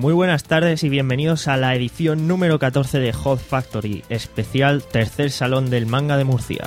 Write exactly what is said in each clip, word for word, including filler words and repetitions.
Muy buenas tardes y bienvenidos a la edición número catorce de Hot Factory, especial tercer salón del manga de Murcia.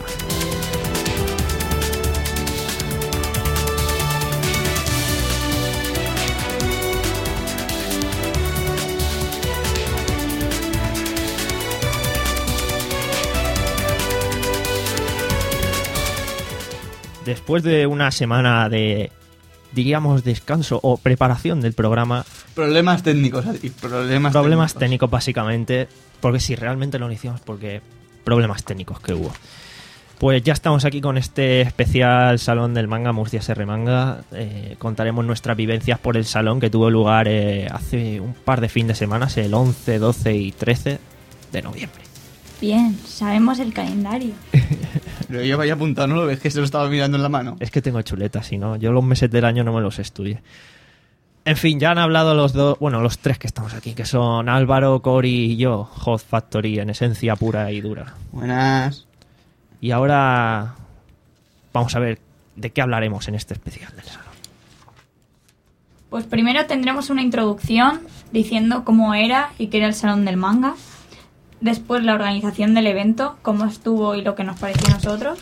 Después de una semana de, diríamos, descanso o preparación del programa... Problemas técnicos, Adri, problemas, problemas técnicos. técnicos, básicamente, porque si realmente lo hicimos, porque problemas técnicos que hubo. Pues ya estamos aquí con este especial Salón del Manga Murcia S R Manga. Eh, contaremos nuestras vivencias por el salón que tuvo lugar eh, hace un par de fin de semana, el once, doce y trece de noviembre. Bien, sabemos el calendario. Yo vaya apuntado, ¿no lo ves que se lo estaba mirando en la mano? Es que tengo chuletas, si no, yo los meses del año no me los estudié. En fin, ya han hablado los dos, bueno, los tres que estamos aquí, que son Álvaro, Cory y yo, Hot Factory en esencia pura y dura. Buenas. Y ahora vamos a ver de qué hablaremos en este especial del salón. Pues primero tendremos una introducción diciendo cómo era y qué era el Salón del Manga. Después la organización del evento, cómo estuvo y lo que nos pareció a nosotros.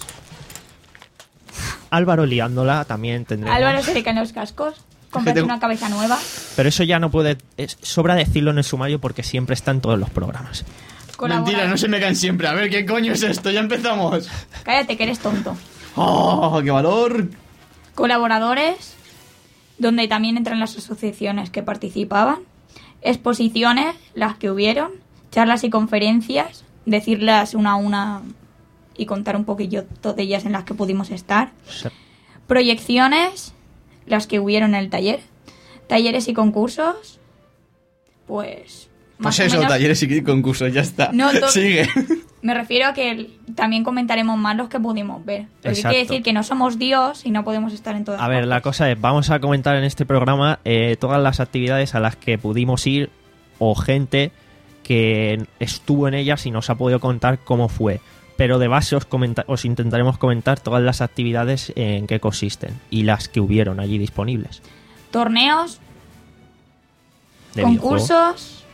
Álvaro liándola también tendremos. Álvaro se le caen los cascos, comprarse tengo... una cabeza nueva. Pero eso ya no puede... Es, sobra decirlo en el sumario porque siempre está en todos los programas. Colaborar. Mentira, no se me caen siempre. A ver, ¿qué coño es esto? Ya empezamos. Cállate, que eres tonto. ¡Oh, qué valor! Colaboradores, donde también entran las asociaciones que participaban. Exposiciones, las que hubieron. Charlas y conferencias, decirlas una a una y contar un poquillo todas ellas en las que pudimos estar. Sí. Proyecciones, las que hubieron en el taller. Talleres y concursos, pues... Pues más o eso, menos, talleres y concursos, ya está. No, to- Sigue. Me refiero a que también comentaremos más los que pudimos ver. Porque hay Exacto. que decir que no somos Dios y no podemos estar en todas A ver, partes. la cosa es, vamos a comentar en este programa eh, todas las actividades a las que pudimos ir o gente que estuvo en ellas y nos ha podido contar cómo fue. Pero de base os, comenta- os intentaremos comentar todas las actividades en qué consisten y las que hubieron allí disponibles. Torneos, De concursos,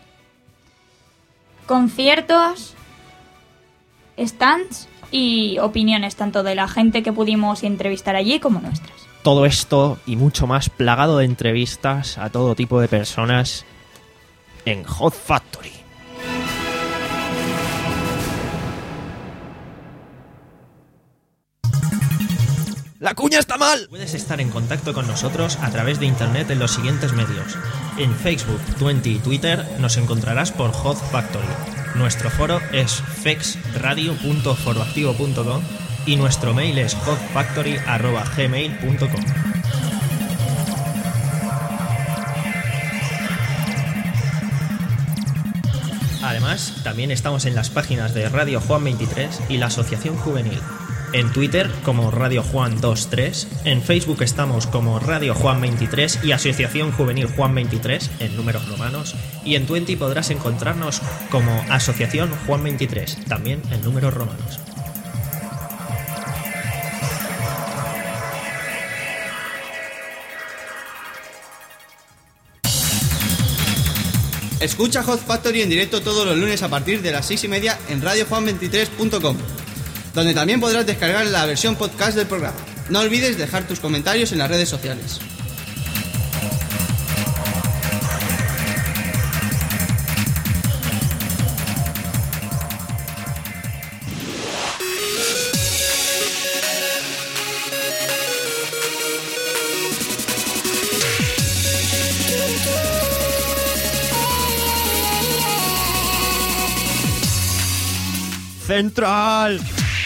conciertos, stands y opiniones tanto de la gente que pudimos entrevistar allí como nuestras. Todo esto y mucho más plagado de entrevistas a todo tipo de personas en Hot Factory. ¡La cuña está mal! Puedes estar en contacto con nosotros a través de internet en los siguientes medios. En Facebook, Twenty y Twitter nos encontrarás por Hot Factory. Nuestro foro es fexradio punto foroactivo punto com y nuestro mail es hotfactory arroba gmail punto com. Además, también estamos en las páginas de Radio Juan veintitrés y la Asociación Juvenil. En Twitter como Radio Juan veintitrés, en Facebook estamos como Radio Juan veintitrés y Asociación Juvenil Juan veintitrés en números romanos, y en Twenty podrás encontrarnos como Asociación Juan veintitrés, también en números romanos. Escucha Hot Factory en directo todos los lunes a partir de las seis y media en radio juan veintitrés punto com, donde también podrás descargar la versión podcast del programa. No olvides dejar tus comentarios en las redes sociales. ¡Central!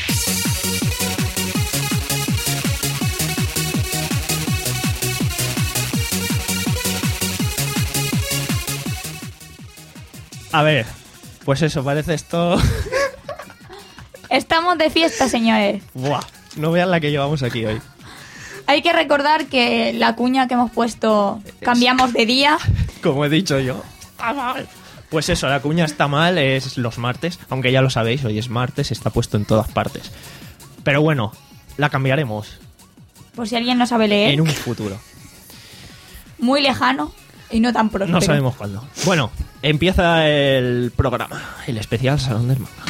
A ver, pues eso, parece esto... Estamos de fiesta, señores. Buah, no vean la que llevamos aquí hoy. Hay que recordar que la cuña que hemos puesto cambiamos de día. Como he dicho yo. Está mal. Pues eso, la cuña está mal, es los martes, aunque ya lo sabéis, hoy es martes, está puesto en todas partes. Pero bueno, la cambiaremos Por si alguien no sabe leer. en un futuro. Muy lejano. Y no tan próspero. No sabemos cuándo. Bueno, empieza el programa, el especial Salón del Manga.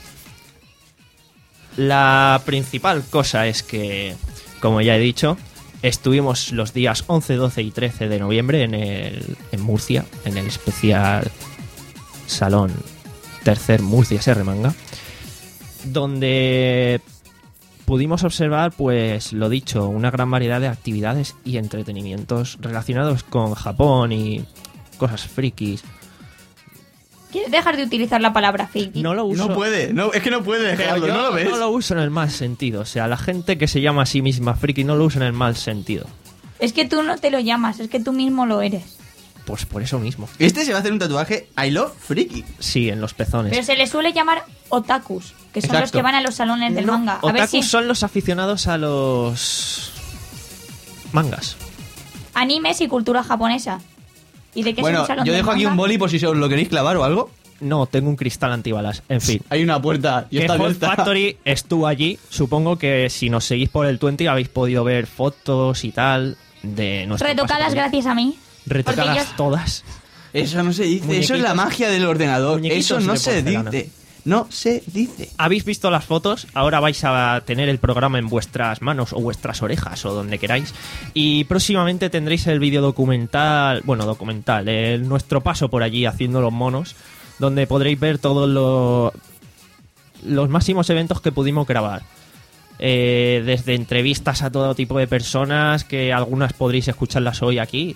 La principal cosa es que, como ya he dicho, estuvimos los días once, doce y trece de noviembre en, el, en Murcia, en el especial Salón Tercer Murcia S R Manga, donde pudimos observar, pues lo dicho, una gran variedad de actividades y entretenimientos relacionados con Japón y cosas frikis. ¿Quieres dejar de utilizar la palabra friki? No lo uso. No puede, no, es que no puede Pero dejarlo, yo ¿no lo ves? no lo uso en el mal sentido. O sea, la gente que se llama a sí misma friki no lo usa en el mal sentido. Es que tú no te lo llamas, es que tú mismo lo eres. Pues por eso mismo. Este se va a hacer un tatuaje I love Freaky. Sí, en los pezones. Pero se le suele llamar otakus, que son Exacto. los que van a los salones del No, manga. A ver otakus si son los aficionados a los mangas. animes y cultura japonesa. ¿Y de qué es Bueno, un salón yo del dejo aquí manga? un boli por si os lo queréis clavar o algo. No, tengo un cristal antibalas. En fin. Hay una puerta y Que está Hot abierta. Factory estuvo allí. Supongo que si nos seguís por el veinte habéis podido ver fotos y tal de nuestro Retocadas paso por allí. gracias a mí. Retocadas Porque yo- todas. Eso no se dice, eso es Muñequitos- la magia del ordenador. muñequitos Eso no de se porcelana. dice. No se dice. Habéis visto las fotos, ahora vais a tener el programa en vuestras manos o vuestras orejas o donde queráis. Y próximamente tendréis el vídeo documental, bueno, documental, el, nuestro paso por allí haciendo los monos, donde podréis ver todos lo- los máximos eventos que pudimos grabar. Eh, desde entrevistas a todo tipo de personas, que algunas podréis escucharlas hoy aquí,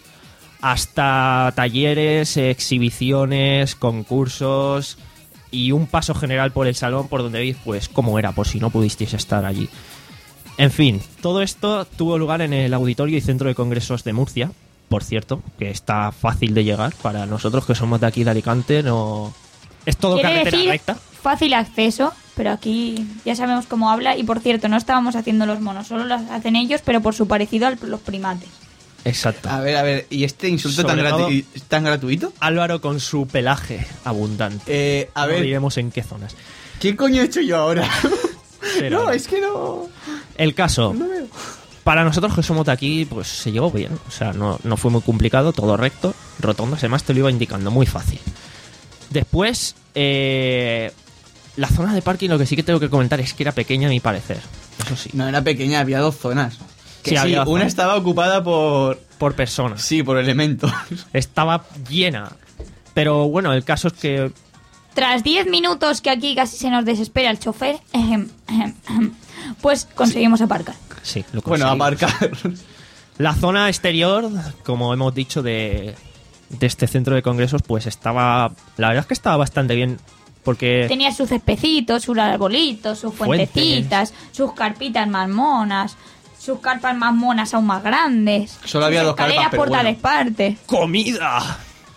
hasta talleres, exhibiciones, concursos y un paso general por el salón por donde veis pues cómo era, por si no pudisteis estar allí. En fin, todo esto tuvo lugar en el Auditorio y Centro de Congresos de Murcia, por cierto, que está fácil de llegar para nosotros que somos de aquí de Alicante, no es todo Quiere carretera decir recta. fácil acceso, pero aquí ya sabemos cómo habla. Y por cierto, no estábamos haciendo los monos, solo los hacen ellos, pero por su parecido a los primates. Exacto. A ver, a ver, ¿y este insulto tan, Sobre gratu- todo- y- tan gratuito? Álvaro con su pelaje abundante. Eh, a No ver, diremos en qué zonas. ¿qué coño he hecho yo ahora? Pero no, es que no. el caso, No veo. para nosotros que somos de aquí, pues se llevó bien. O sea, no, no fue muy complicado, todo recto, rotondo, además te lo iba indicando, muy fácil. Después, eh, la zona de parking, lo que sí que tengo que comentar es que era pequeña a mi parecer. Eso sí, No, era pequeña, había dos zonas. Que Sí, sí, había dos una zonas. estaba ocupada por... por personas. Sí, por elementos. Estaba llena. Pero bueno, el caso es que Tras diez minutos que aquí casi se nos desespera el chofer, ejem, ejem, ejem, pues conseguimos aparcar. sí, lo Bueno, conseguimos. aparcar. La zona exterior, como hemos dicho, de, de este centro de congresos, pues estaba... La verdad es que estaba bastante bien, porque... Tenía sus cespecitos, sus arbolitos, sus Fuentes. fuentecitas, sus carpitas más monas, sus carpas más monas aún más grandes. Solo había sus dos carpas, escaleras pero por bueno. tales partes. ¡Comida!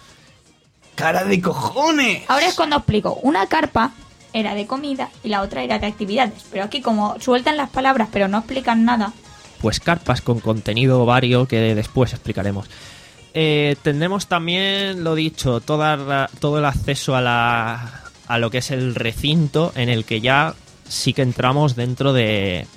¡Cara de cojones! Ahora es cuando explico. Una carpa era de comida y la otra era de actividades. Pero aquí como sueltan las palabras pero no explican nada. Pues carpas con contenido vario que después explicaremos. Eh, tendremos también, lo dicho, toda la- todo el acceso a, la, a lo que es el recinto, en el que ya sí que entramos dentro de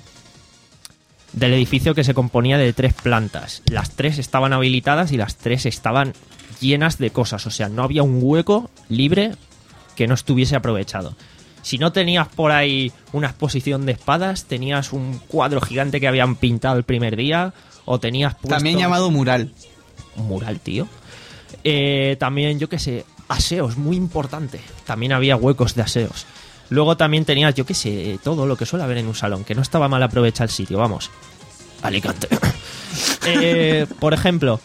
del edificio, que se componía de tres plantas. Las tres estaban habilitadas y las tres estaban llenas de cosas. O sea, no había un hueco libre que no estuviese aprovechado. Si no tenías por ahí una exposición de espadas, tenías un cuadro gigante que habían pintado el primer día, o tenías puesto... También llamado mural. Un mural, tío. Eh, también, yo qué sé, aseos, muy importante. También había huecos de aseos. Luego también tenías, yo qué sé, todo lo que suele haber en un salón, que no estaba mal aprovechar el sitio, vamos. Alicante. eh, por ejemplo,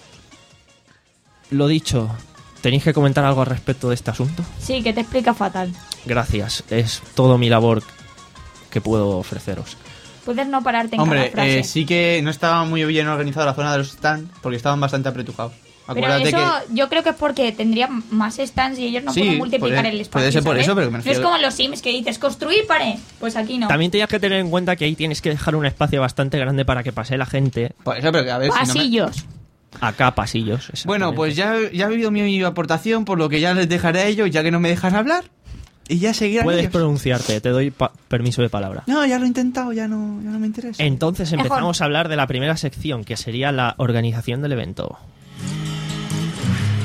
lo dicho, ¿tenéis que comentar algo al respecto de este asunto? Sí, que te explica fatal. Gracias, es todo mi labor que puedo ofreceros. Puedes no pararte en cada Hombre, frase. eh, sí que no estaba muy bien organizada la zona de los stands porque estaban bastante apretujados. Pero Acuérdate eso que... yo creo que es porque tendrían más stands y ellos no Sí, pueden multiplicar puede- el espacio. puede ser por ¿sabes? eso, pero que me No es refiero- como en los Sims que dices construir pared. Pues aquí no. También tenías que tener en cuenta que ahí tienes que dejar un espacio bastante grande para que pase la gente. Por eso, pero que a ver si no me- Pasillos. Acá, pasillos. Bueno, exactamente. pues ya, ya he vivido mi aportación, por lo que ya les dejaré a ellos, ya que no me dejan hablar. Y ya seguirán Puedes ellos. pronunciarte, te doy pa- permiso de palabra. No, ya lo he intentado, ya no, ya no me interesa. Entonces Mejor. empezamos a hablar de la primera sección, que sería la organización del evento.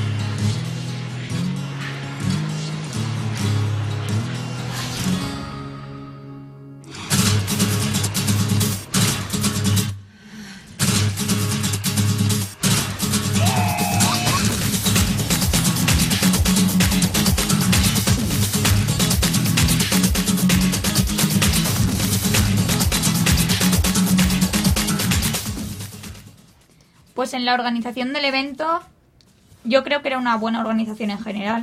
Pues en la organización del evento, yo creo que era una buena organización en general.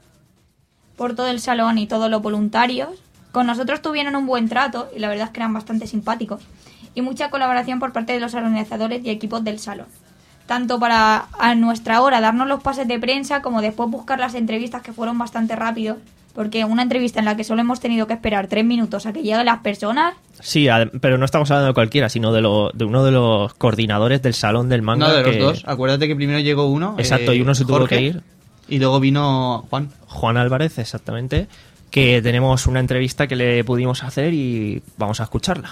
Por todo el salón y todos los voluntarios. Con nosotros tuvieron un buen trato y la verdad es que eran bastante simpáticos. Y mucha colaboración por parte de los organizadores y equipos del salón. Tanto para a nuestra hora darnos los pases de prensa como después buscar las entrevistas, que fueron bastante rápidos. Porque una entrevista en la que solo hemos tenido que esperar tres minutos a que lleguen las personas... Sí, pero no estamos hablando de cualquiera, sino de, lo, de uno de los coordinadores del salón del manga. No, de que... los dos. Acuérdate que primero llegó uno. Exacto, eh, y uno se tuvo Jorge, que ir. Y luego vino Juan. Juan Álvarez, exactamente. Que tenemos una entrevista que le pudimos hacer y vamos a escucharla.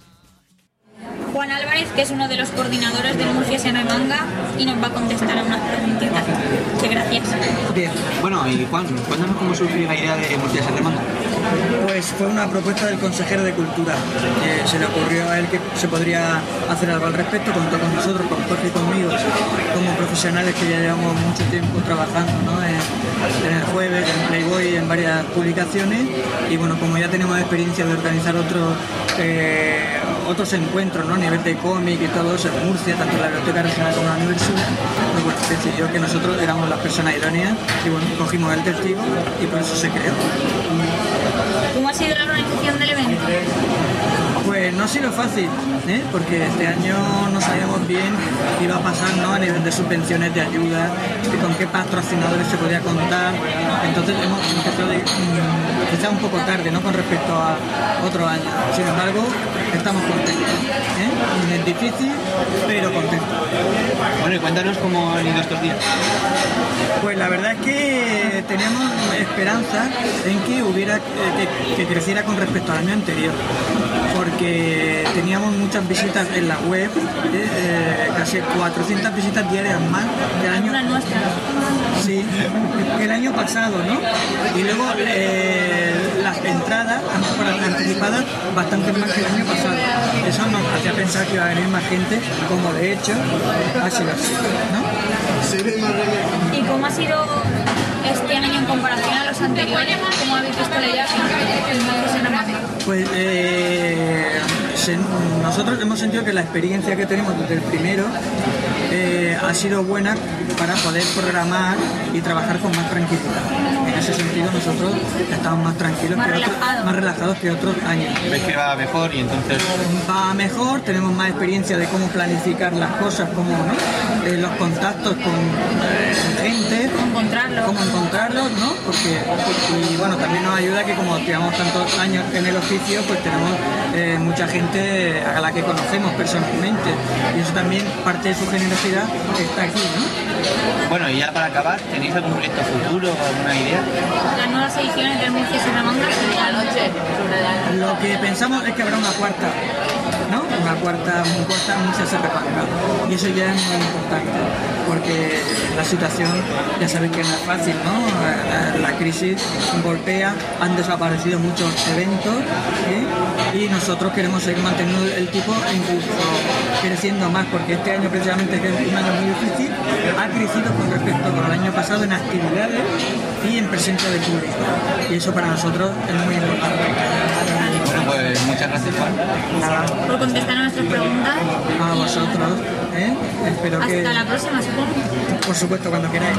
Juan Álvarez, que es uno de los coordinadores del Murcia Se Remanga, y nos va a contestar a unas preguntitas. Muchas gracias. Bien. Bueno, y Juan, cuéntanos cómo surgió la idea de Murcia Se Remanga. Pues fue una propuesta del consejero de Cultura. Eh, se le ocurrió a él que se podría hacer algo al respecto, contó con nosotros, con Jorge y conmigo, como profesionales que ya llevamos mucho tiempo trabajando, ¿no? en, en el Jueves, en Playboy, en varias publicaciones, y bueno, como ya tenemos experiencia de organizar otros eh, otros encuentros, ¿no? A nivel de cómic y todo eso en Murcia, tanto en la Biblioteca Regional como en la Universidad, pues bueno, decidió que nosotros éramos las personas idóneas y bueno, cogimos el testigo y por eso se creó. ¿Cómo ha sido la organización del evento? Pues no ha sido fácil, ¿eh? Porque este año no sabíamos bien qué iba a pasar, ¿no? A nivel de subvenciones, de ayuda, de con qué patrocinadores se podía contar. Entonces hemos empezado de, mmm, quizá un poco tarde, ¿no? Con respecto a otro año. Sin embargo, estamos contentos, ¿eh? Es difícil, pero contentos. Bueno, y cuéntanos cómo han ido estos días. Pues la verdad es que tenemos esperanza en que hubiera que, que creciera con respecto al año anterior, porque teníamos muchas visitas en la web, eh, eh, casi cuatrocientas visitas diarias más que el año sí, que el año pasado, ¿no? Y luego eh, las entradas anticipadas bastante más que el año pasado. Eso nos hacía pensar que iba a venir más gente, como de hecho ha sido así, ¿no? ¿Y cómo ha sido este año en comparación a los anteriores? ¿Cómo habéis visto la idea? Pues eh, se, nosotros hemos sentido que la experiencia que tenemos desde el primero eh, ha sido buena para poder programar y trabajar con más tranquilidad. En ese sentido nosotros estamos más tranquilos, más, que relajado. otros, más relajados que otros años. ¿Ves que va mejor y entonces...? Va mejor, tenemos más experiencia de cómo planificar las cosas, cómo, ¿no? eh, los contactos con eh, gente, cómo encontrarlos, cómo encontrarlos, ¿no? Porque, y bueno, también nos ayuda que como llevamos tantos años en el oficio, pues tenemos eh, mucha gente a la que conocemos personalmente, y eso también, parte de su generosidad está aquí, ¿no? Bueno, y ya para acabar, ¿tenéis algún proyecto futuro o alguna idea? Las nuevas ediciones del Murcia Se Remanga la noche. Lo que pensamos es que habrá una cuarta, ¿no? Una cuarta, una cuarta Murcia Se Remanga. Y eso ya es muy importante, porque la situación, ya sabéis que no es fácil, ¿no? La, la crisis golpea, han desaparecido muchos eventos, ¿eh? Y nosotros queremos seguir manteniendo el tipo e incluso creciendo más, porque este año precisamente, que es un año muy difícil, ha crecido con respecto al año pasado en actividades y en presencia de público. Y eso para nosotros es muy importante. Bueno, pues muchas gracias, Juan. Nada, Por contestar a nuestras preguntas. a vosotros, ¿eh? Espero Hasta que... la próxima, supongo. Por supuesto, cuando queráis.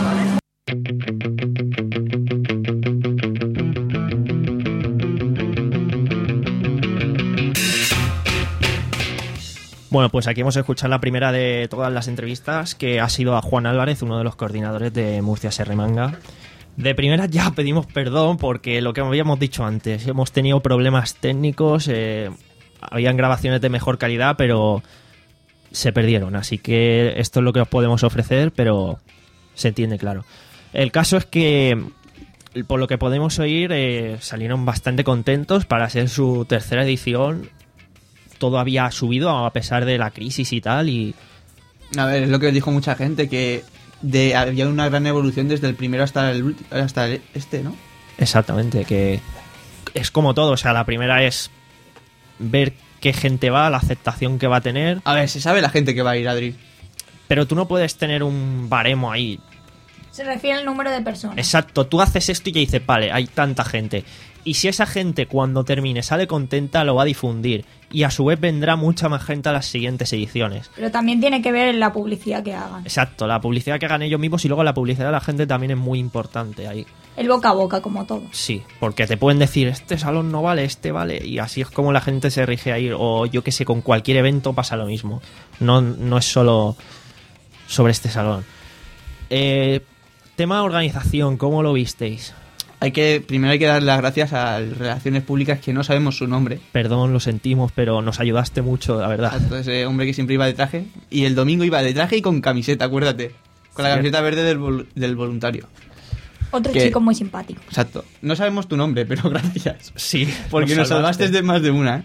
Bueno, pues aquí hemos escuchado la primera de todas las entrevistas, que ha sido a Juan Álvarez, uno de los coordinadores de Murcia Se Remanga. De primeras ya pedimos perdón porque lo que habíamos dicho antes, hemos tenido problemas técnicos, eh, habían grabaciones de mejor calidad, pero se perdieron, así que esto es lo que os podemos ofrecer, pero se entiende, claro. El caso es que, por lo que podemos oír, eh, salieron bastante contentos para ser su tercera edición. Todo había subido a pesar de la crisis y tal, y... A ver, es lo que dijo mucha gente, que de, había una gran evolución desde el primero hasta el ulti- hasta el, este, ¿no? Exactamente, que es como todo, o sea, la primera es ver qué gente va, la aceptación que va a tener. A ver, se sabe la gente que va a ir, Adri. Pero tú no puedes tener un baremo ahí. Se refiere al número de personas. Exacto, tú haces esto y ya dices, vale, hay tanta gente. Y si esa gente cuando termine sale contenta, lo va a difundir. Y a su vez vendrá mucha más gente a las siguientes ediciones. Pero también tiene que ver en la publicidad que hagan. Exacto, la publicidad que hagan ellos mismos y luego la publicidad de la gente también es muy importante ahí. El boca a boca, como todo. Sí, porque te pueden decir, este salón no vale, este vale. Y así es como la gente se rige ahí. O yo que sé, con cualquier evento pasa lo mismo. No, no es solo sobre este salón. Eh, tema organización, ¿cómo lo visteis? Hay que, primero hay que dar las gracias a Relaciones Públicas, que no sabemos su nombre. Perdón, lo sentimos, pero nos ayudaste mucho, la verdad. Entonces, ese hombre que siempre iba de traje. Y el domingo iba de traje y con camiseta, acuérdate. Con la Sí. camiseta verde del, vol- del voluntario. Otro ¿Qué? chico muy simpático. Exacto. No sabemos tu nombre, pero gracias. Sí, Porque nos salvaste de más de una. ¿eh?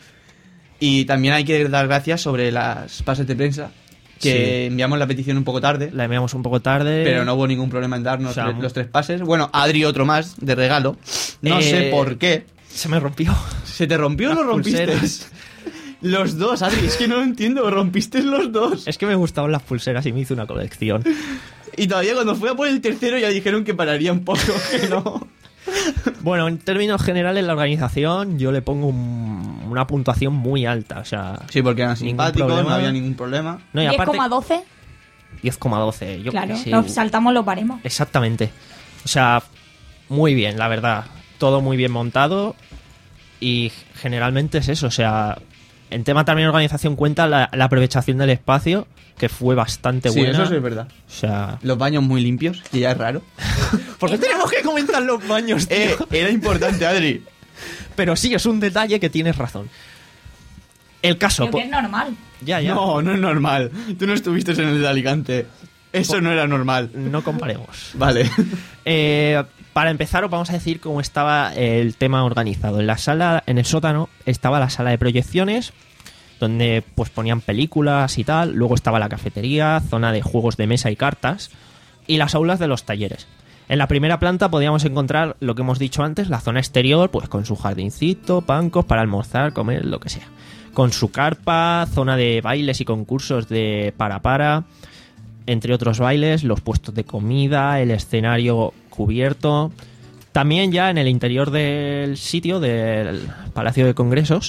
Y también hay que dar gracias sobre las pases de prensa. Que Sí. enviamos la petición un poco tarde. La enviamos un poco tarde. Pero no hubo ningún problema en darnos O sea, tre- los tres pases. Bueno, Adri otro más de regalo. No Eh, sé por qué. Se me rompió. ¿Se te rompió o las lo rompiste? pulseras. Los dos, Adri, es que no lo entiendo. Rompiste los dos. Es que me gustaban las pulseras y me hice una colección. Y todavía cuando fui a por el tercero ya dijeron que pararía un poco, que no. Bueno, en términos generales, la organización yo le pongo un- una puntuación muy alta. O sea, Sí, porque eran Ningún simpáticos, no problema. había ningún problema. no, y diez aparte, coma doce, diez coma doce. Yo claro, qué sé, nos saltamos los baremos. exactamente. O sea, muy bien, la verdad. Todo muy bien montado. Y generalmente es eso. O sea, en tema también de organización cuenta la, la aprovechación del espacio, que fue bastante Sí, buena. eso sí es verdad. O sea, Los baños muy limpios, que ya es raro. ¿por qué tenemos que comentar los baños, tío? Eh, era importante, Adri. Pero sí, es un detalle que tienes razón. El caso... Creo po- que es normal. Ya, ya. No, no es normal. Tú no estuviste en el de Alicante. Eso no era normal. No comparemos. Vale. Eh, para empezar, os vamos a decir cómo estaba el tema organizado. En la sala, en el sótano, estaba la sala de proyecciones, donde pues ponían películas y tal. Luego estaba la cafetería, zona de juegos de mesa y cartas, y las aulas de los talleres. En la primera planta podíamos encontrar lo que hemos dicho antes, la zona exterior, pues con su jardincito, bancos para almorzar, comer, lo que sea. Con su carpa, zona de bailes y concursos de para para, entre otros bailes, los puestos de comida, el escenario cubierto. También ya en el interior del sitio, del Palacio de Congresos,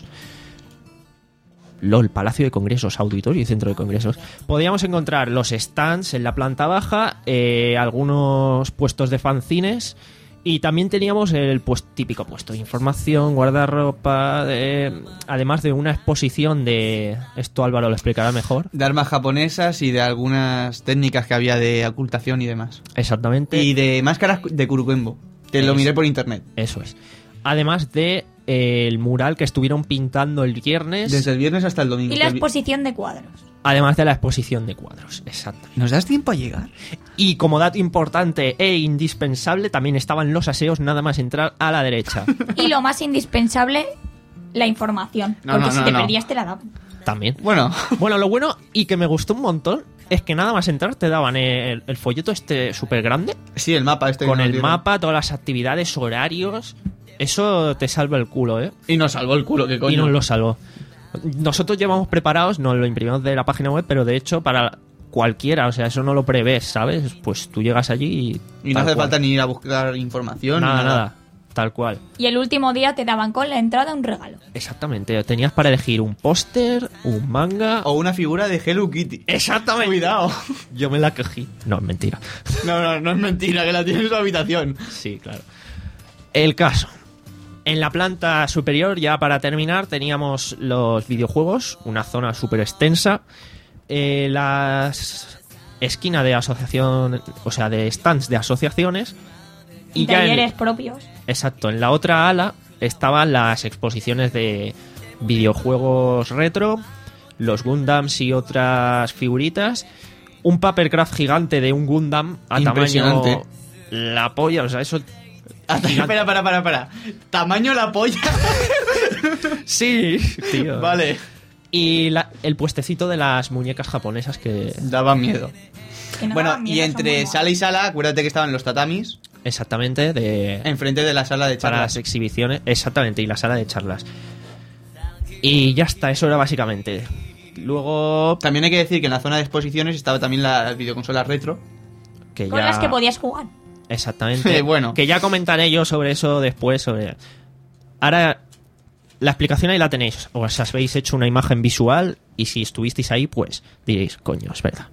LOL, Palacio de Congresos, Auditorio y Centro de Congresos, podíamos encontrar los stands en la planta baja, eh, algunos puestos de fanzines, y también teníamos el pues, típico puesto de información, guardarropa, eh, además de una exposición de... Esto Álvaro lo explicará mejor. De armas japonesas y de algunas técnicas que había de ocultación y demás. Exactamente. Y de máscaras de Kurukenbo, que lo Es- miré por internet. Eso es. Además de eh, el mural que estuvieron pintando el viernes, Desde el viernes hasta el domingo. Y la Que vi- exposición de cuadros. además de la exposición de cuadros. Exacto. ¿Nos das tiempo a llegar? Y como dato importante e indispensable, también estaban los aseos nada más entrar a la derecha. Y lo más indispensable, la información. No, porque no, si no, te no. perdías te la daban. También. Bueno, Bueno, lo bueno y que me gustó un montón es que nada más entrar te daban el, el folleto este súper grande, sí, el mapa este. que con nos el dieron. mapa, todas las actividades, horarios. Eso te salva el culo, ¿eh? Y nos salvó el culo, que coño. Y nos lo salvó. Nosotros llevamos preparados, nos lo imprimimos de la página web, pero de hecho para cualquiera, o sea, eso no lo prevés, ¿sabes? Pues tú llegas allí y... Y no tal hace cual. falta ni ir a buscar información. ni Nada, nada, tal cual. Y el último día te daban con la entrada un regalo. Exactamente, tenías para elegir un póster, un manga... O una figura de Hello Kitty. Exactamente. Cuidado. Yo me la cogí. No, es mentira. No, no, no es mentira, que la tiene en su habitación. Sí, claro. El caso. En la planta superior, ya para terminar, teníamos los videojuegos, una zona súper extensa. Eh, las esquina de asociación, o sea, de stands de asociaciones. Y, ya en- talleres propios. exacto, en la otra ala estaban las exposiciones de videojuegos retro, los Gundams y otras figuritas, un papercraft gigante de un Gundam a Impresionante. tamaño la polla, o sea, eso Hasta, espera, para, para, para. Tamaño la polla. sí, tío. Vale. Y la- el puestecito de las muñecas japonesas que Daba miedo. Que no Bueno, daban y miedo, son entre muy sala y sala, acuérdate que estaban los tatamis exactamente de enfrente de la sala de para las charlas. exhibiciones, exactamente, y la sala de charlas. Y ya está, eso era básicamente. Luego También hay que decir que en la zona de exposiciones estaba también la videoconsola retro. que Con ya... las que podías jugar. Exactamente. Eh, bueno. Que ya comentaré yo sobre eso después. Sobre... Ahora, la explicación ahí la tenéis. Os habéis hecho una imagen visual y si estuvisteis ahí, pues diréis, coño, es verdad.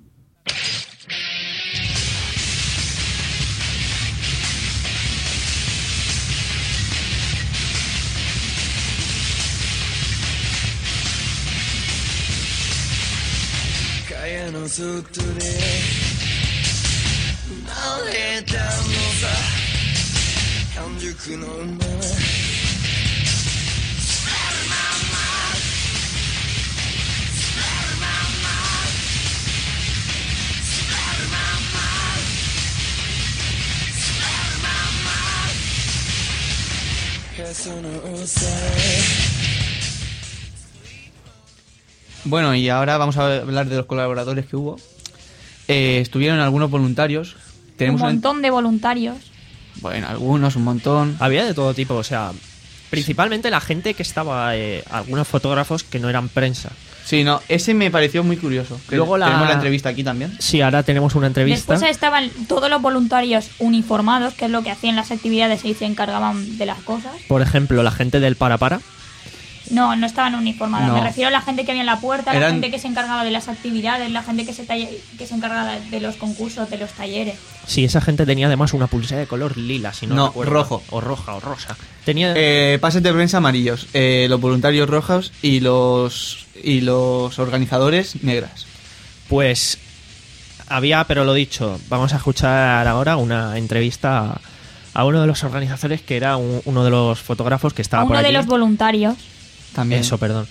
Bueno, y ahora vamos a hablar de los colaboradores que hubo. Eh, estuvieron algunos voluntarios. Tenemos Un una- montón de voluntarios. Bueno, algunos, un montón. Había de todo tipo, o sea, principalmente la gente que estaba, eh, algunos fotógrafos que no eran prensa. Sí, no, ese me pareció muy curioso. Que Luego la- Tenemos la entrevista aquí también. Sí, ahora tenemos una entrevista. Después estaban todos los voluntarios uniformados, que es lo que hacían las actividades y se encargaban de las cosas. Por ejemplo, la gente del Para Para. No, no estaban uniformadas. No. Me refiero a la gente que había en la puerta, la Eran- gente que se encargaba de las actividades, la gente que se, talle- que se encargaba de los concursos, de los talleres. Sí, esa gente tenía además una pulsera de color lila, si no, No, recuerdo. rojo. O roja, o rosa. Tenía... Eh, pases de prensa amarillos, eh, los voluntarios rojos y los y los organizadores negras. Pues había, pero lo dicho, vamos a escuchar ahora una entrevista a, a uno de los organizadores que era un- uno de los fotógrafos que estaba A por uno de allí. los voluntarios. También. Eso, perdón.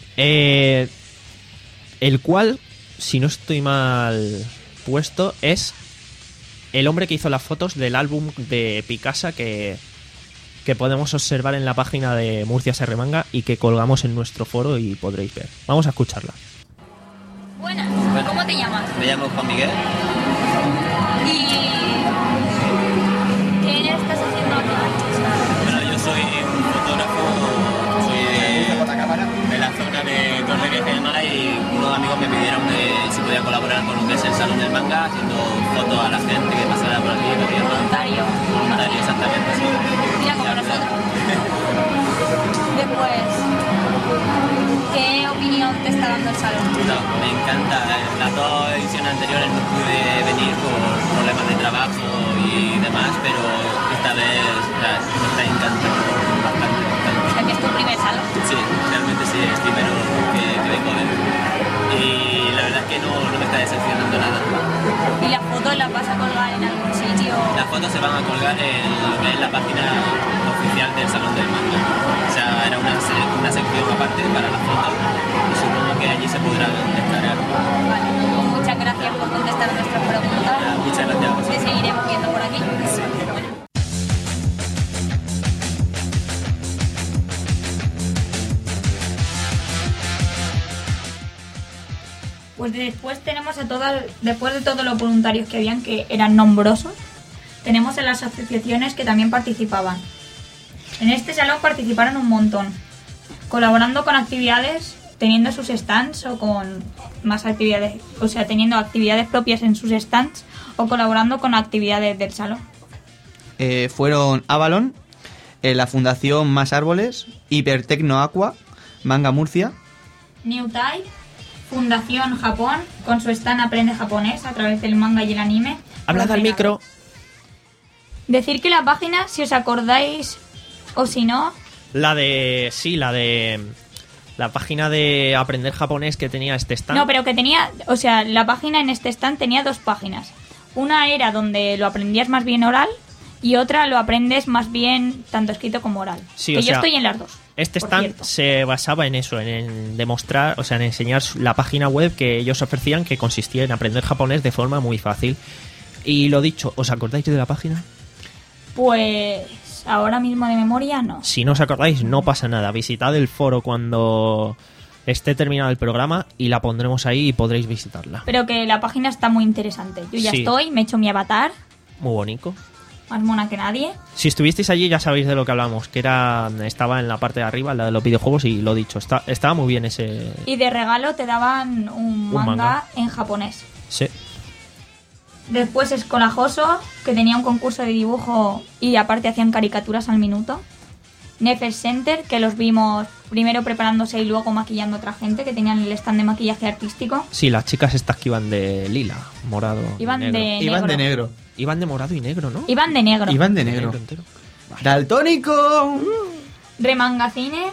Eh, el cual, si no estoy mal puesto, es el hombre que hizo las fotos del álbum de Picasa que, que podemos observar en la página de Murcia Se Remanga y que colgamos en nuestro foro y podréis ver. Vamos a escucharla. Buenas, ¿cómo te llamas? Me llamo Juan Miguel. ¿Y qué estás haciendo aquí? Bueno, yo soy un fotógrafo, soy de, de la zona de Torre de Gema y unos amigos me pidieron que si podía colaborar con lo que es el Salón del Manga, haciendo fotos a la gente que pasara por aquí. Que Voluntario. voluntario, exactamente, sí. Mira como nosotros. Después, ¿qué opinión te está dando el salón? No, me encanta. Las dos ediciones anteriores no pude venir por problemas de trabajo y demás, pero esta vez o sea, me está encantando bastante, bastante. O sea, que es tu primer salón. Sí, realmente sí, es primero que, que vengo a ver. Y la verdad es que no, no me está decepcionando nada. ¿Y las fotos las vas a colgar en algún sitio? Las fotos se van a colgar en lo que es la página oficial del Salón del Manga. O sea, era una, se- una sección aparte para las fotos. Y supongo que allí se podrán descargar. Vale, pues muchas gracias por contestar nuestras preguntas. Muchas gracias a Te vosotros. seguiremos viendo por aquí. Pues después tenemos a todas, después de todos los voluntarios que habían, que eran nombrosos, tenemos a las asociaciones que también participaban. En este salón participaron un montón, colaborando con actividades, teniendo sus stands o con más actividades, o sea, teniendo actividades propias en sus stands o colaborando con actividades del salón. Eh, fueron Avalon, eh, la Fundación Más Árboles, Hipertecno Aqua, Manga Murcia. New Type, Fundación Japón, con su stand Aprende Japonés a través del manga y el anime. Hablad al micro. Decir que la página, si os acordáis o si no, La de... Sí, la de... La página de aprender japonés que tenía este stand. no, pero que tenía, o sea, la página en este stand tenía dos páginas. Una era donde lo aprendías más bien oral y otra lo aprendes más bien tanto escrito como oral. Sí, que o yo sea, estoy en las dos. Este por stand cierto. se basaba en eso, en, en demostrar, o sea, en enseñar su- la página web que ellos ofrecían, que consistía en aprender japonés de forma muy fácil. Y lo dicho, ¿os acordáis de la página? Pues ahora mismo de memoria no. Si no os acordáis, no pasa nada. Visitad el foro cuando esté terminado el programa y la pondremos ahí y podréis visitarla. Pero que la página está muy interesante. Yo ya Sí. estoy, me he hecho mi avatar, Muy bonito. más mona que nadie. Si estuvisteis allí ya sabéis de lo que hablamos, que era estaba en la parte de arriba, la de los videojuegos, y lo dicho, está, estaba muy bien ese... Y de regalo te daban un manga, manga. en japonés. Sí. Después Escolajoso, que tenía un concurso de dibujo y aparte hacían caricaturas al minuto. Nefes Center, que los vimos primero preparándose y luego maquillando a otra gente, que tenían el stand de maquillaje artístico. Sí, las chicas estas que iban de lila, morado. Iban negro. de Iban negro. de negro. Iban de morado y negro, ¿no? Iban de negro. Iban de negro. entero. ¡Daltónico! Remangacine,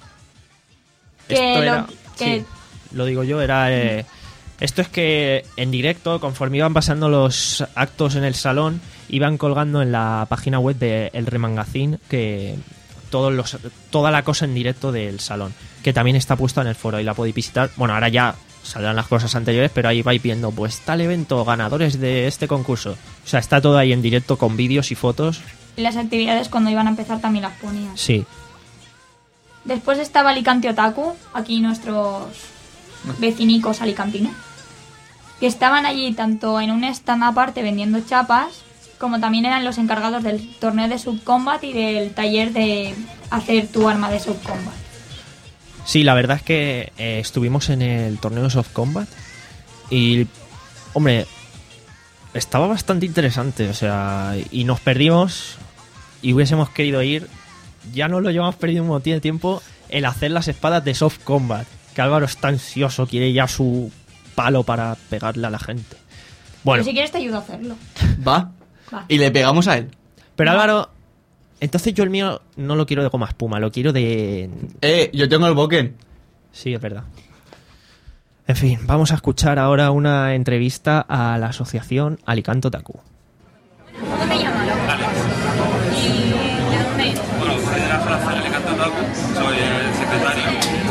que Esto lo, era- que sí, lo digo yo, era... eh, esto es que en directo, conforme iban pasando los actos en el salón, iban colgando en la página web de El Remangacín que todos los, toda la cosa en directo del salón, que también está puesta en el foro y la podéis visitar. Bueno, ahora ya saldrán las cosas anteriores, pero ahí vais viendo, pues tal evento, ganadores de este concurso. O sea, está todo ahí en directo con vídeos y fotos. y las actividades cuando iban a empezar también las ponían. Sí. Después estaba Alicante Otaku, aquí nuestros vecinicos alicantines, que estaban allí tanto en un stand aparte vendiendo chapas, como también eran los encargados del torneo de Subcombat y del taller de hacer tu arma de Subcombat. Sí, la verdad es que eh, estuvimos en el torneo de Soft Combat y, hombre, estaba bastante interesante, o sea, y nos perdimos y hubiésemos querido ir, ya no lo llevamos perdido un montón de tiempo, el hacer las espadas de Soft Combat, que Álvaro está ansioso, quiere ya su palo para pegarle a la gente. Bueno, Pero si quieres te ayudo a hacerlo. Va. Va. Y le pegamos a él. pero Álvaro, entonces yo el mío no lo quiero de goma espuma, lo quiero de... Eh, yo tengo el Boken. Sí, es verdad. En fin, vamos a escuchar ahora una entrevista a la asociación Alicante Otaku. ¿Cómo te llamas? Alex. ¿Y de dónde eres? Bueno, soy de la Asociación Alicante Otaku, soy el secretario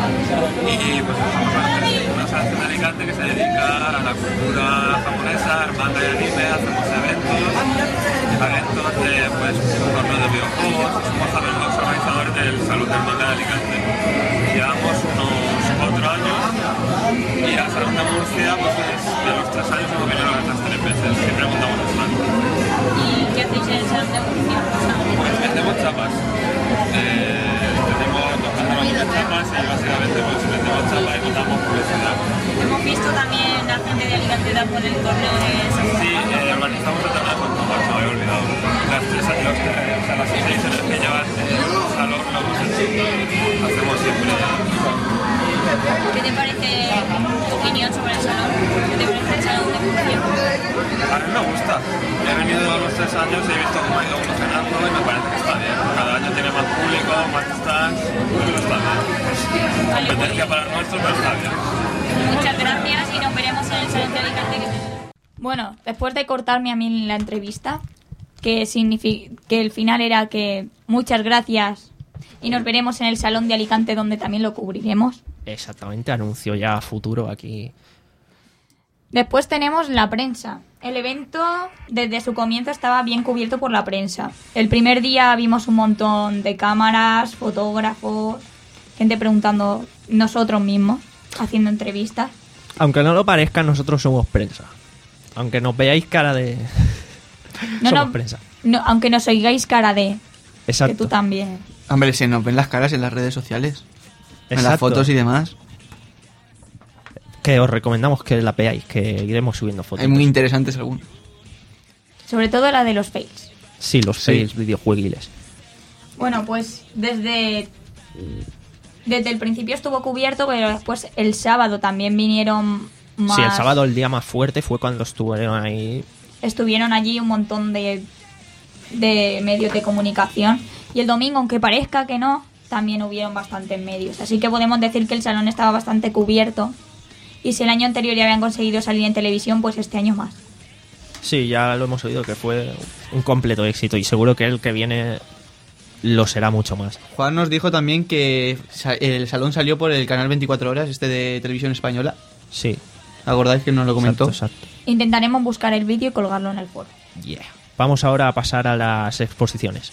y pues somos una asociación de Alicante que se dedica a la cultura japonesa, al manga y anime, hacemos eventos, eventos de pues torneos de videojuegos, somos también los organizadores del Salón del Manga de Alicante. Llevamos unos cuatro años y al Salón de Murcia pues es de los tres años hemos venido las tres veces, siempre montamos el stand. ¿Y qué hacéis en el Salón de Murcia? Pues vendemos chapas. Eh, tenemos, nos mandamos muchas chapas y básicamente pues vendemos chapas y contamos publicidad. Hemos visto también a gente de Alicante Otaku en el torneo de Sí, eh, organizamos el torneo con Tomás, se me había olvidado. Las tres años, que, o sea, las seis ediciones que llevan el salón lo hemos hecho. Hacemos siempre. ¿Qué te parece tu opinión sobre el salón? ¿Qué te parece el salón de Murcia? A mí me gusta. He venido los tres años y he visto cómo ha ido evolucionando y me parece que está bien. Cada año tiene más público, más stands, pero está bien. Competencia para el nuestro, pero está bien. Muchas gracias y nos veremos en el salón de Alicante. Bueno, después de cortarme a mí en la entrevista, que, signifi- que el final era que muchas gracias y nos veremos en el salón de Alicante donde también lo cubriremos. Exactamente, anuncio ya a futuro aquí. Después tenemos la prensa. El evento desde su comienzo estaba bien cubierto por la prensa. El primer día vimos un montón de cámaras, fotógrafos, gente preguntando, nosotros mismos, haciendo entrevistas. Aunque no lo parezca, nosotros somos prensa. Aunque nos veáis cara de... No, somos no, prensa. no, aunque nos oigáis cara de... Exacto. Que tú también. Hombre, se nos ven las caras en las redes sociales. En las Exacto. fotos y demás. Que os recomendamos que la veáis, que iremos subiendo fotos. Hay muy interesantes algunos. Sobre todo la de los fails. Sí, los Sí. seis videojueguiles. Bueno, pues desde... Desde el principio estuvo cubierto, pero después el sábado también vinieron más... Sí, el sábado el día más fuerte fue cuando estuvieron ahí. Estuvieron allí un montón de, de medios de comunicación. Y el domingo, aunque parezca que no, también hubieron bastantes medios. Así que podemos decir que el salón estaba bastante cubierto. Y si el año anterior ya habían conseguido salir en televisión, pues este año más. Sí, ya lo hemos oído que fue un completo éxito y seguro que el que viene lo será mucho más. Juan nos dijo también que sa- el salón salió por el canal veinticuatro horas, este de televisión española. Sí. ¿Acordáis que nos lo comentó? Exacto, exacto. Intentaremos buscar el vídeo y colgarlo en el foro. Yeah. Vamos ahora a pasar a las exposiciones.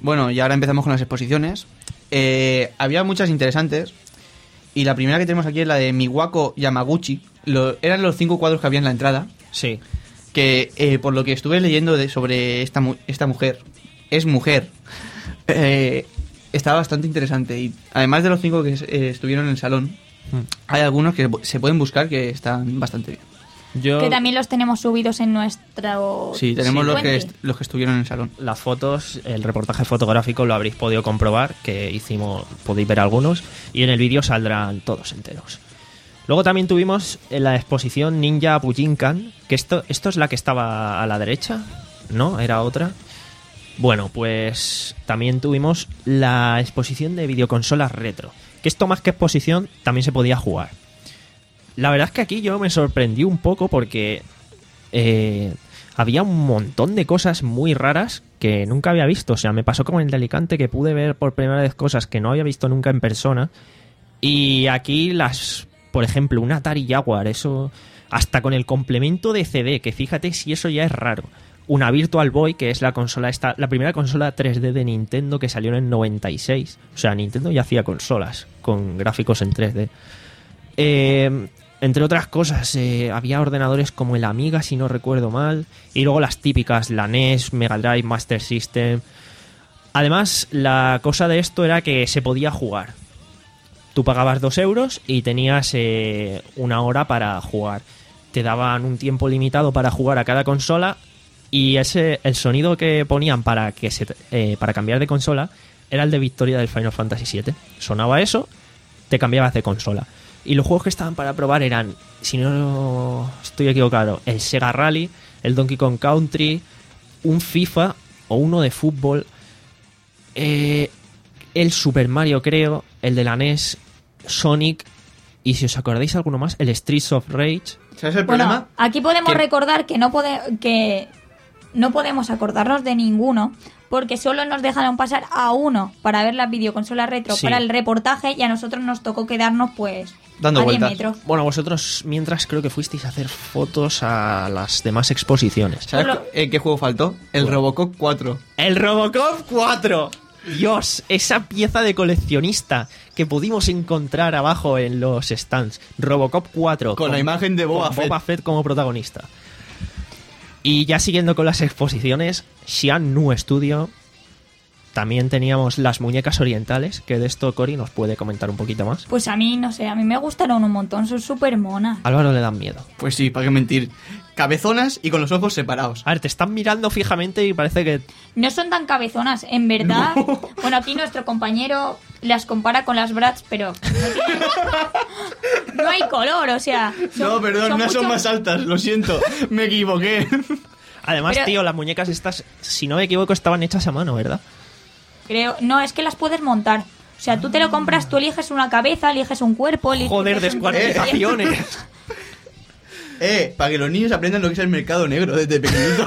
Bueno, y ahora empezamos con las exposiciones. Eh, había muchas interesantes. Y la primera que tenemos aquí es la de Miwako Yamaguchi. Lo, eran los cinco cuadros que había en la entrada. Sí. Que eh, por lo que estuve leyendo de, sobre esta, mu- esta mujer, es mujer. Eh, está bastante interesante. Y además de los cinco que eh, estuvieron en el salón, Mm. hay algunos que se pueden buscar que están bastante bien. Yo, Que también los tenemos subidos en nuestro... Sí, tenemos los, que fuente. est- los que estuvieron en el salón. las fotos, el reportaje fotográfico lo habréis podido comprobar, que hicimos, podéis ver algunos, y en el vídeo saldrán todos enteros. Luego también tuvimos en la exposición Ninja Bujinkan, que esto, esto es la que estaba a la derecha, ¿no? Era otra. Bueno, pues también tuvimos la exposición de videoconsolas retro, que esto más que exposición también se podía jugar. La verdad es que aquí yo me sorprendí un poco porque eh, había un montón de cosas muy raras que nunca había visto. O sea, me pasó como en el de Alicante, que pude ver por primera vez cosas que no había visto nunca en persona. Y aquí las, por ejemplo, un Atari Jaguar, eso hasta con el complemento de C D, que fíjate si eso ya es raro. Una Virtual Boy, que es la consola esta, la primera consola tres D de Nintendo que salió en el noventa y seis. O sea, Nintendo ya hacía consolas con gráficos en tres D. Eh, entre otras cosas, eh, había ordenadores como el Amiga, si no recuerdo mal, y luego las típicas, la N E S, Mega Drive, Master System. Además, la cosa de esto era que se podía jugar. Tú pagabas dos euros y tenías eh, una hora para jugar. Te daban un tiempo limitado para jugar a cada consola, y ese el sonido que ponían para que se eh, para cambiar de consola era el de victoria del Final Fantasy siete. Sonaba eso, te cambiabas de consola. Y los juegos que estaban para probar eran, si no estoy equivocado, el Sega Rally, el Donkey Kong Country, un FIFA o uno de fútbol, eh, el Super Mario, creo, el de la N E S, Sonic, y si os acordáis alguno más, el Streets of Rage. ¿Sabes el Bueno, problema? aquí podemos Que- recordar que no, pode- que no podemos acordarnos de ninguno, porque solo nos dejaron pasar a uno para ver las videoconsolas retro Sí. para el reportaje, y a nosotros nos tocó quedarnos pues Dando a diez vueltas. metros. Bueno, vosotros mientras creo que fuisteis a hacer fotos a las demás exposiciones. ¿Sabes Solo- cu- eh, qué juego faltó? El Bueno. Robocop cuatro. El Robocop cuatro. Dios, esa pieza de coleccionista que pudimos encontrar abajo en los stands. Robocop cuatro. Con la imagen de Boba con Fett. Boba Fett como protagonista. Y ya siguiendo con las exposiciones, Xi'an Nu Studio. También teníamos las muñecas orientales, que de esto Cori nos puede comentar un poquito más. Pues a mí, no sé, a mí me gustaron un montón, son súper monas. A Álvaro le dan miedo. Pues sí, para qué mentir. Cabezonas y con los ojos separados. A ver, te están mirando fijamente y parece que... No son tan cabezonas, en verdad. Bueno, aquí nuestro compañero las compara con las Bratz, pero no, tiene- no hay color, o sea... son- No, perdón, unas son mucho- más altas, lo siento. Me equivoqué. Además, Pero- tío, las muñecas estas, si no me equivoco, estaban hechas a mano, ¿verdad? Creo, no, es que las puedes montar. O sea, tú te lo compras, tú eliges una cabeza, eliges un cuerpo, eliges Joder, un- descuartizaciones. Eh, para que los niños aprendan lo que es el mercado negro desde pequeñito.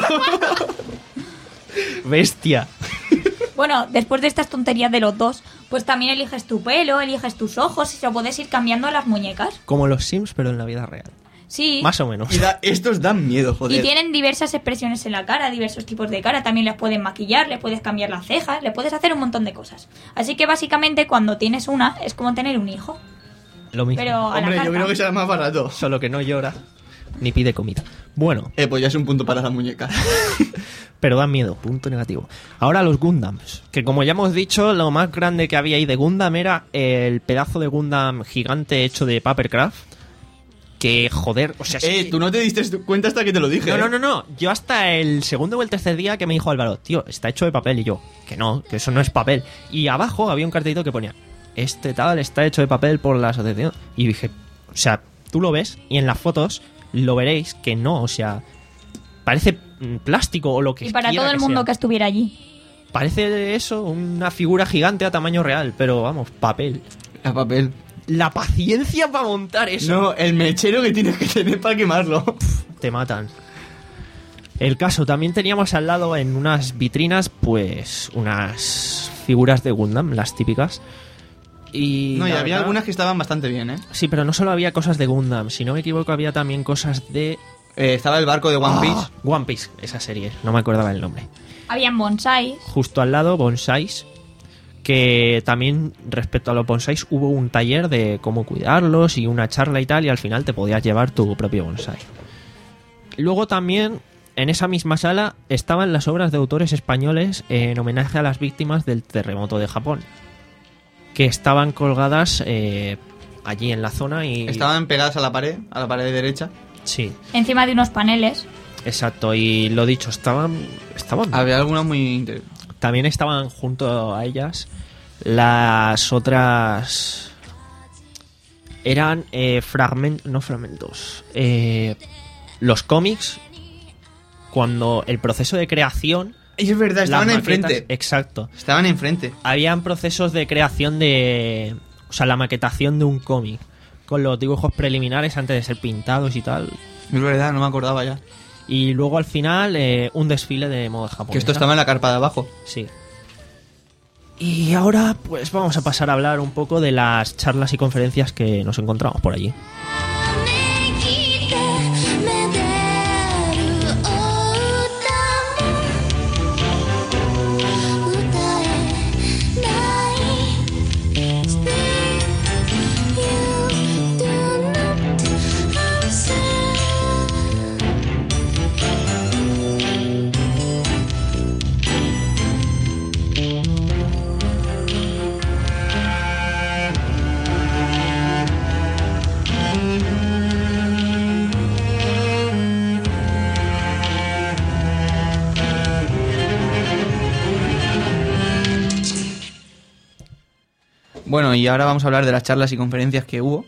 Bestia. Bueno, después de estas tonterías de los dos, pues también eliges tu pelo, eliges tus ojos y se lo puedes ir cambiando a las muñecas. Como los Sims, pero en la vida real. Sí. Más o menos. Y da- estos dan miedo, joder. Y tienen diversas expresiones en la cara, diversos tipos de cara. También les puedes maquillar, le puedes cambiar las cejas, le puedes hacer un montón de cosas. Así que básicamente cuando tienes una es como tener un hijo. Lo mismo. Pero a Hombre, la yo carta. creo que será más barato. Solo que no llora ni pide comida. Bueno, Eh, pues ya es un punto para la muñeca. pero da miedo, punto negativo. Ahora los Gundams, que como ya hemos dicho, lo más grande que había ahí de Gundam era el pedazo de Gundam gigante hecho de Papercraft. Que, joder, o sea... sí Eh, que- tú no te diste cuenta hasta que te lo dije. No, eh. no, no, no. Yo hasta el segundo o el tercer día que me dijo Álvaro, tío, está hecho de papel. Y yo, que no, que eso no es papel. Y abajo había un cartelito que ponía, este tal está hecho de papel por la asociación. Y dije, o sea, tú lo ves y en las fotos lo veréis que no, o sea, parece mm, plástico o lo que Y para quiera todo el mundo sea. que estuviera allí. Parece eso, una figura gigante a tamaño real, pero vamos, papel. A papel. La paciencia para montar eso. No, el mechero que tienes que tener para quemarlo. Te matan. El caso, también teníamos al lado en unas vitrinas, pues, unas figuras de Gundam, las típicas. Y No, y la había verdad- algunas que estaban bastante bien, ¿eh? Sí, pero no solo había cosas de Gundam, si no me equivoco había también cosas de... Eh, estaba el barco de One Piece. ¡Ah! One Piece, esa serie, no me acordaba el nombre. Habían bonsáis. Justo al lado, bonsáis. Que también, respecto a los bonsáis, hubo un taller de cómo cuidarlos y una charla y tal, y al final te podías llevar tu propio bonsái. Luego también, en esa misma sala, estaban las obras de autores españoles en homenaje a las víctimas del terremoto de Japón, que estaban colgadas eh, allí en la zona y... Estaban pegadas a la pared, a la pared derecha. Sí, Encima de unos paneles. exacto, y lo dicho, estaban... estaban Había algunas muy interesantes. También estaban junto a ellas las otras... Eran eh, fragmentos... No fragmentos. Eh, los cómics, cuando el proceso de creación... Es verdad, estaban las enfrente. maquetas- Exacto. Estaban enfrente. Habían procesos de creación de... O sea, la maquetación de un cómic. Con los dibujos preliminares antes de ser pintados y tal. Es verdad, no me acordaba ya. Y luego al final eh, un desfile de moda japonesa. Que esto estaba en la carpa de abajo. Sí. Y ahora pues vamos a pasar a hablar un poco de las charlas y conferencias que nos encontramos por allí. Bueno, y ahora vamos a hablar de las charlas y conferencias que hubo.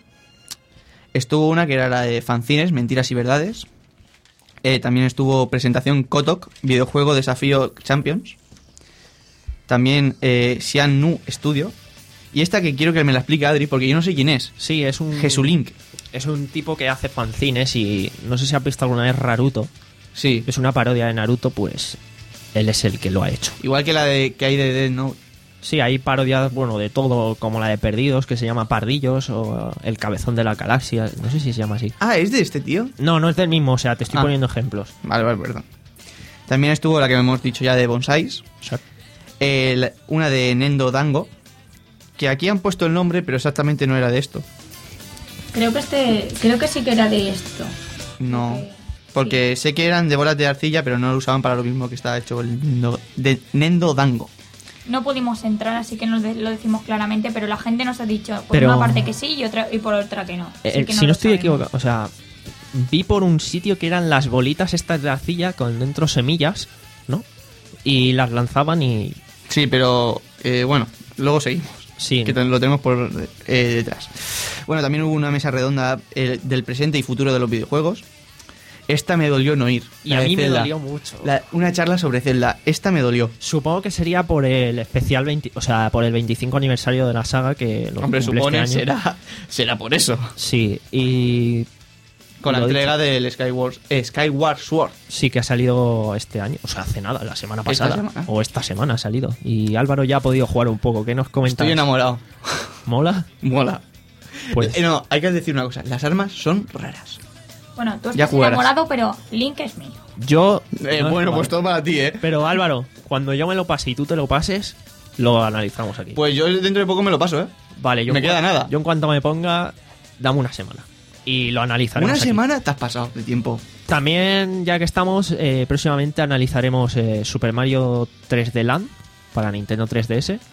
Estuvo una que era la de fanzines, mentiras y verdades. Eh, también estuvo presentación Kotok, videojuego desafío Champions. También eh, Xian Nu Studio. Y esta que quiero que me la explique Adri, porque yo no sé quién es. Sí, es un... Jesulink. Es un tipo que hace fanzines y no sé si has visto alguna vez Naruto. Sí. Es una parodia de Naruto, pues él es el que lo ha hecho. Igual que la de que hay de Death Note. Sí, hay parodias, bueno, de todo, como la de Perdidos, que se llama Pardillos, o El Cabezón de la Galaxia, no sé si se llama así. Ah, ¿es de este tío? No, no es del mismo, o sea, te estoy Ah. poniendo ejemplos. Vale, vale, perdón. También estuvo la que hemos dicho ya de bonsáis. Exacto. El- una de Nendo Dango. Que aquí han puesto el nombre, pero exactamente no era de esto. Creo que este, creo que sí que era de esto. No. Eh, Porque sé que eran de bolas de arcilla, pero no lo usaban para lo mismo que estaba hecho el Nendo, de Nendo Dango. No pudimos entrar, así que no de- lo decimos claramente, pero la gente nos ha dicho por Pero- una parte que sí y otra y por otra que no. Así Eh, que si no no lo estoy sabemos. equivocado, o sea, vi por un sitio que eran las bolitas estas de arcilla con dentro semillas, ¿no? Y las lanzaban y... Sí, pero eh, bueno, luego seguimos. Sí. Que te- lo tenemos por eh, detrás. Bueno, también hubo una mesa redonda eh, del presente y futuro de los videojuegos. Esta me dolió no ir. Y la a de mí me Zelda. dolió mucho. La- una charla sobre Zelda. Esta me dolió. Supongo que sería por el especial veinte, o sea, por el veinticinco aniversario de la saga que lo Hombre, cumple supone este año. será, será por eso. Sí, y Con la Lo entrega del Skyward, eh, Skyward Sword. sí que ha salido este año, o sea, hace nada, la semana ¿Esta pasada semana? o esta semana ha salido. Y Álvaro ya ha podido jugar un poco. ¿Qué nos comentas? Estoy enamorado. ¿Mola? Mola. Pues Eh, no, hay que decir una cosa. Las armas son raras. Bueno, tú Ya estás jugarás. enamorado, pero Link es mío. yo Eh, no he bueno, jugado. pues todo para ti, ¿eh? Pero Álvaro, cuando yo me lo pase y tú te lo pases, lo analizamos aquí. Pues yo dentro de poco me lo paso, ¿eh? Vale, yo me en queda cua- nada. Yo en cuanto me ponga, dame una semana y lo analizaremos. Una aquí. semana te has pasado de tiempo. También, ya que estamos, eh, próximamente analizaremos eh, Super Mario tres D Land para Nintendo tres D S,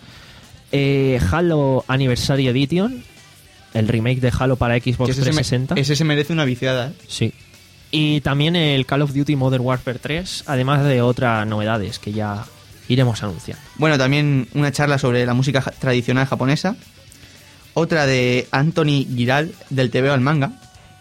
eh, Halo Anniversary Edition, el remake de Halo para Xbox Que ese, se me- trescientos sesenta. ese se merece una viciada, ¿eh? Sí. Y también el Call of Duty Modern Warfare tres, además de otras novedades que ya iremos anunciando. Bueno, también una charla sobre la música ja- tradicional japonesa. Otra de Anthony Giral, del T V O al manga.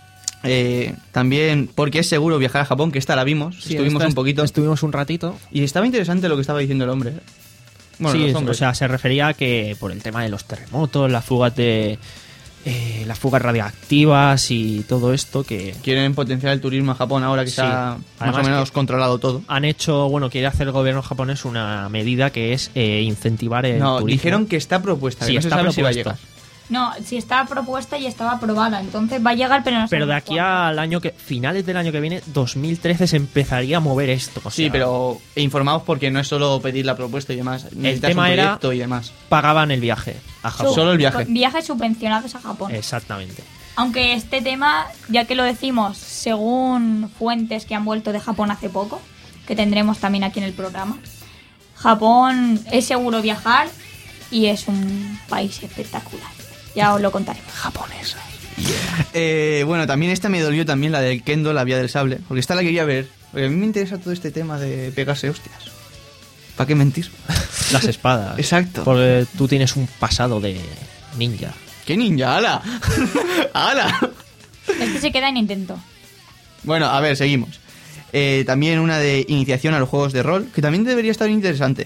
Eh, también, porque es seguro viajar a Japón, que esta la vimos. Estuvimos esta- un poquito. Estuvimos un ratito. Y estaba interesante lo que estaba diciendo el hombre. ¿eh? Bueno, sí, los es- hombres. o sea, se refería a que por el tema de los terremotos, las fugas de eh, las fugas radiactivas y todo esto que Quieren potenciar el turismo a Japón ahora que Sí. está más Además o menos que- controlado todo. han hecho, bueno, quiere hacer el gobierno japonés una medida que es eh, incentivar el No, turismo. dijeron que está propuesta, que Sí, no se está sabe si va a propuesto. llegar. No, si estaba propuesta y estaba aprobada, entonces va a llegar, pero no Pero de sabemos aquí cuándo. al año que... Finales del año que viene, dos mil trece, se empezaría a mover esto. O Sí, sea, pero informados porque no es solo pedir la propuesta y demás. Necesitas tema un era- proyecto y demás. pagaban el viaje a Japón. Solo el viaje. Viajes subvencionados a Japón. Exactamente. Aunque este tema, ya que lo decimos, según fuentes que han vuelto de Japón hace poco, que tendremos también aquí en el programa, Japón es seguro viajar y es un país espectacular. Ya os lo contaré. Japonesa. Eh, bueno, también esta me dolió también la del Kendo, la vía del sable. Porque esta la quería ver. Porque a mí me interesa todo este tema de pegarse hostias. ¿Para qué mentir? Las espadas. Exacto. Porque tú tienes un pasado de ninja. ¡Qué ninja! ¡Hala! ¡Hala! Este se queda en intento. Bueno, a ver, seguimos. Eh, también una de iniciación a los juegos de rol, que también debería estar interesante.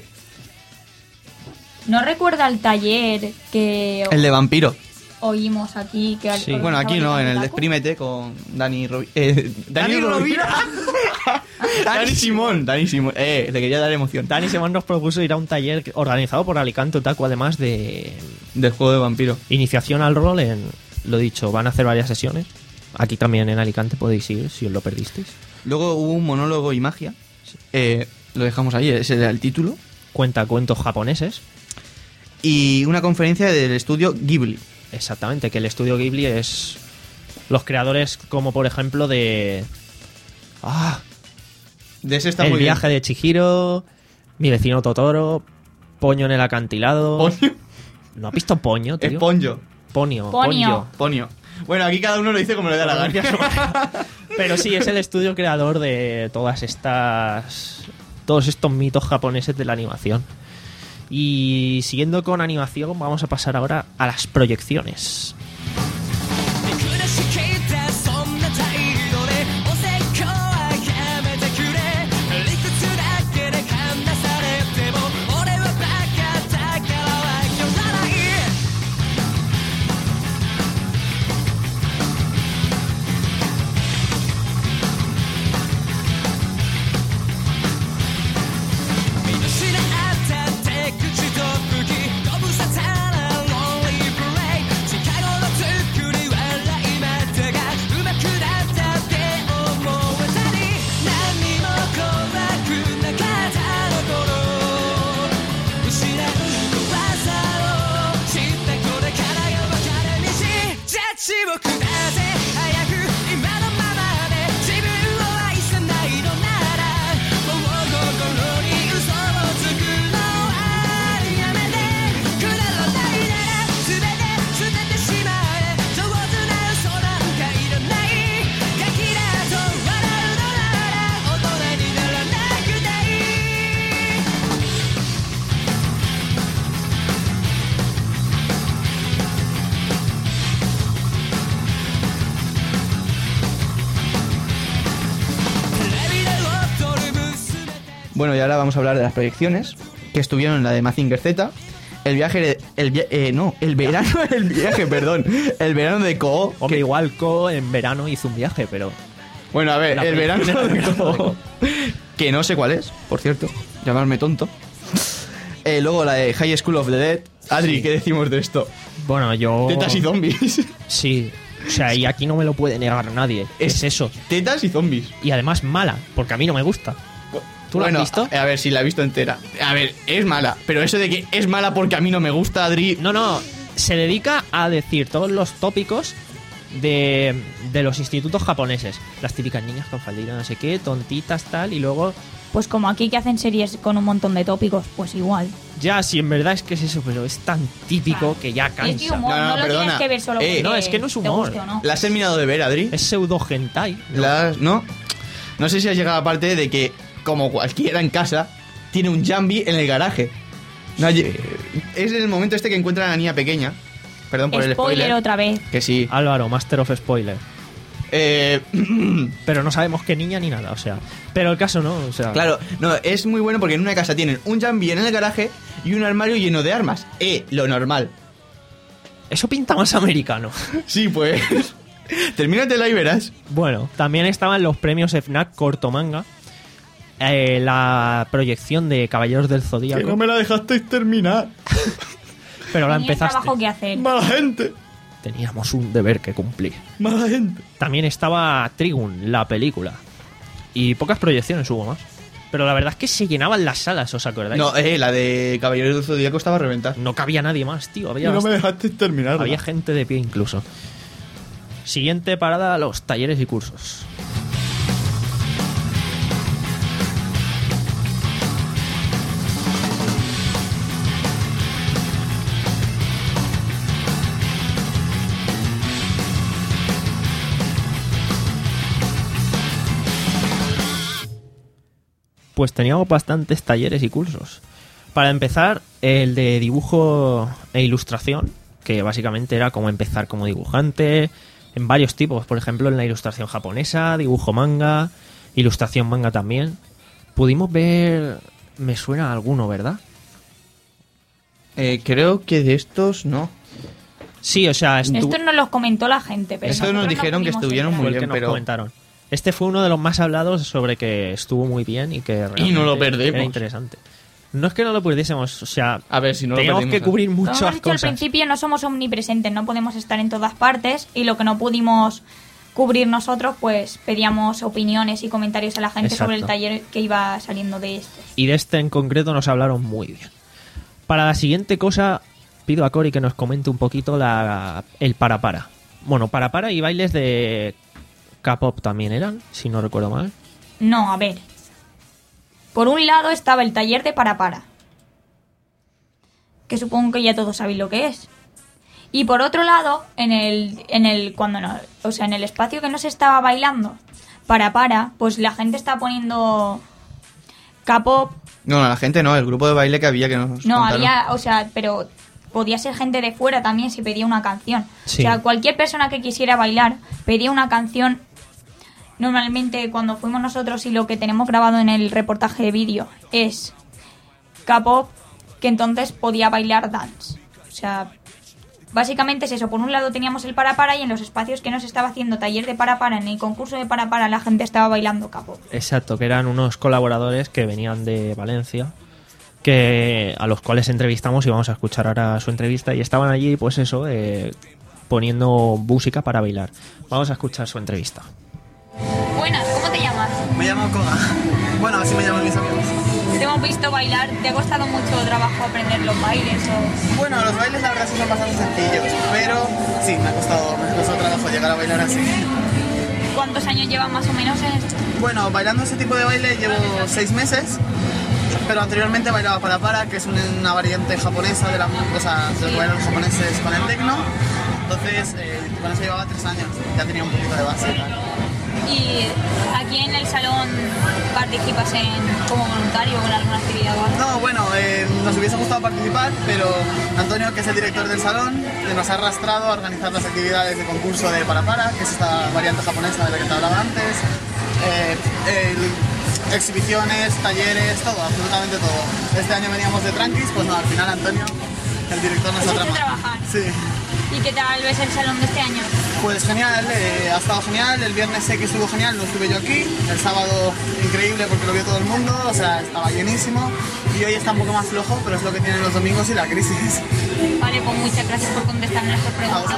¿No recuerda el taller que El de vampiro. oímos aquí? Que Sí. Bueno, aquí no, en el de Otaku? Exprímete con Dani Rovi eh, Dani, Rovira. Dani Simón. Dani Simón. Eh, le quería dar emoción. Dani Simón nos propuso ir a un taller organizado por Alicante Otaku, además de Del juego de vampiro. iniciación al rol en... Lo dicho, van a hacer varias sesiones. Aquí también en Alicante podéis ir si os lo perdisteis. Luego hubo un monólogo y magia. Eh, lo dejamos ahí, ese era el título. Cuenta cuentos japoneses. Y una conferencia del estudio Ghibli. Exactamente, que el estudio Ghibli es los creadores como por ejemplo de... Ah, De ese está El muy viaje de Chihiro, Mi vecino Totoro, Poño en el acantilado... bien. Ponio. ¿No has visto Poño, tío? Es Ponyo. Ponio. Ponio. Ponio. Bueno, aquí cada uno lo dice como le da la gana. Pero sí, es el estudio creador de todas estas... Todos estos mitos japoneses de la animación. Y siguiendo con animación, vamos a pasar ahora a las proyecciones. Bueno, y ahora vamos a hablar de las proyecciones que estuvieron en la de Mazinger Z. El viaje de, el via- eh, no, el verano del viaje, perdón. El verano de Ko. Hombre, que- igual Ko en verano hizo un viaje, pero... Bueno, a ver, La el verano proyección de era Ko. Que no sé cuál es, por cierto. Llamarme tonto. Eh, luego la de High School of the Dead. Adri, Sí. ¿qué decimos de esto? Bueno, yo... Tetas y zombies. Sí, o sea, y aquí no me lo puede negar nadie. Es, Es- eso. Tetas y zombies. Y además mala, porque a mí no me gusta. ¿Tú la has Bueno, visto? A ver, sí, la he visto entera. A ver, es mala. Pero eso de que es mala porque a mí no me gusta, Adri. No, no, se dedica a decir todos los tópicos de, de los institutos japoneses. Las típicas niñas con faldita, no sé qué, tontitas, tal, y luego... Pues como aquí que hacen series con un montón de tópicos, pues igual. Ya, si en verdad es que es eso, pero es tan típico que ya Es que cansa. humor, No, no, no, lo perdona. tienes que ver solo Eh, porque no, es que no es te humor. guste o no. ¿La has terminado de ver, Adri? Es pseudo hentai. ¿no? Las, ¿no? No sé si has llegado a la parte de que, como cualquiera en casa, tiene un Jambi en el garaje. No, hay- es en el momento este que encuentra a la niña pequeña. Perdón por el Spoiler spoiler. otra vez. Que sí. Álvaro, Master of Spoiler. Eh, Pero no sabemos qué niña ni nada, o sea. Pero el caso no, o sea. claro, no, es muy bueno porque en una casa tienen un Jambi en el garaje y un armario lleno de armas. Eh, lo normal. Eso pinta más americano. Sí, pues. Termínatela y verás. Bueno, también estaban los premios FNAC Corto Manga. Eh, la proyección de Caballeros del Zodíaco. me la dejasteis terminar. pero la Tenía empezaste. trabajo que hacer. ¡Mala gente! Teníamos un deber que cumplir. ¡Mala gente! También estaba Trigun, la película. Y pocas proyecciones hubo más. Pero la verdad es que se llenaban las salas, ¿os acordáis? No, eh, la de Caballeros del Zodíaco estaba a reventar. No cabía nadie más, tío. Había, Y no me bast- dejaste terminar. había gente de pie incluso. Siguiente parada, los talleres y cursos. Pues teníamos bastantes talleres y cursos. Para empezar, el de dibujo e ilustración, que básicamente era como empezar como dibujante, en varios tipos, por ejemplo en la ilustración japonesa, dibujo manga, ilustración manga también. Pudimos ver, me suena alguno, ¿verdad? Eh, creo que de estos no. Sí, o sea, estu- Estos nos los comentó la gente, pero Estos nos nosotros no dijeron que pudimos estuvieron entrar. fue muy el que bien, nos pero- comentaron. Este fue uno de los más hablados sobre que estuvo muy bien y que realmente no lo perdemos. era interesante. No es que no lo perdiésemos, o sea, A ver, si no lo teníamos perdimos, que cubrir Como muchas hemos dicho al cosas. principio, no somos omnipresentes, no podemos estar en todas partes y lo que no pudimos cubrir nosotros, pues pedíamos opiniones y comentarios a la gente Exacto. sobre el taller que iba saliendo de estos. Y de este en concreto nos hablaron muy bien. Para la siguiente cosa, pido a Cory que nos comente un poquito la, el para para. Bueno, para para y bailes de K-pop también eran, si no recuerdo mal. No, a ver. Por un lado estaba el taller de para para, que supongo que ya todos sabéis lo que es. Y por otro lado, en el, en el, cuando no, o sea, en el espacio que no se estaba bailando para para, pues la gente está poniendo K-pop. No, no, la gente no, el grupo de baile que había que nos No, contaron. había, o sea, pero podía ser gente de fuera también si pedía una canción. Sí. O sea, cualquier persona que quisiera bailar pedía una canción. Normalmente cuando fuimos nosotros y lo que tenemos grabado en el reportaje de vídeo es K-pop, que entonces podía bailar dance. O sea, básicamente es eso. Por un lado teníamos el para para y en los espacios que nos estaba haciendo taller de para para, en el concurso de para para, la gente estaba bailando K-pop. Exacto, que eran unos colaboradores que venían de Valencia, que a los cuales entrevistamos y vamos a escuchar ahora su entrevista y estaban allí, pues eso, eh, poniendo música para bailar. Vamos a escuchar su entrevista. Buenas, ¿cómo te llamas? Me llamo Koga. Bueno, así me llaman mis amigos. Te hemos visto bailar. ¿Te ha costado mucho trabajo aprender los bailes o...? Bueno, los bailes la verdad sí son bastante sencillos, pero sí, me ha costado, me ha costado trabajo llegar a bailar así. ¿Cuántos años llevas más o menos en esto? Bueno, bailando ese tipo de baile llevo seis meses, pero anteriormente bailaba para para, que es una variante japonesa de la, o sea, de los bailes japoneses con el techno. Entonces, eh, con eso llevaba tres años, ya tenía un poquito de base. ¿Y aquí en el salón participas en, como voluntario o en alguna actividad o algo? No, bueno, eh, nos hubiese gustado participar, pero Antonio, que es el director del salón, eh, nos ha arrastrado a organizar las actividades de concurso de para para, que es esta variante japonesa de la que te hablaba antes, eh, el- exhibiciones, talleres, todo, absolutamente todo. Este año veníamos de tranquis, pues no, al final Antonio, el director, nos ha ¿Os hace tramado. trabajar? Sí. ¿Y qué tal ves el salón de este año? Pues genial, eh, ha estado genial, el viernes sé que estuvo genial, lo estuve yo aquí, el sábado increíble porque lo vio todo el mundo, o sea, estaba llenísimo, y hoy está un poco más flojo, pero es lo que tienen los domingos y la crisis. Vale, pues muchas gracias por contestar nuestras preguntas.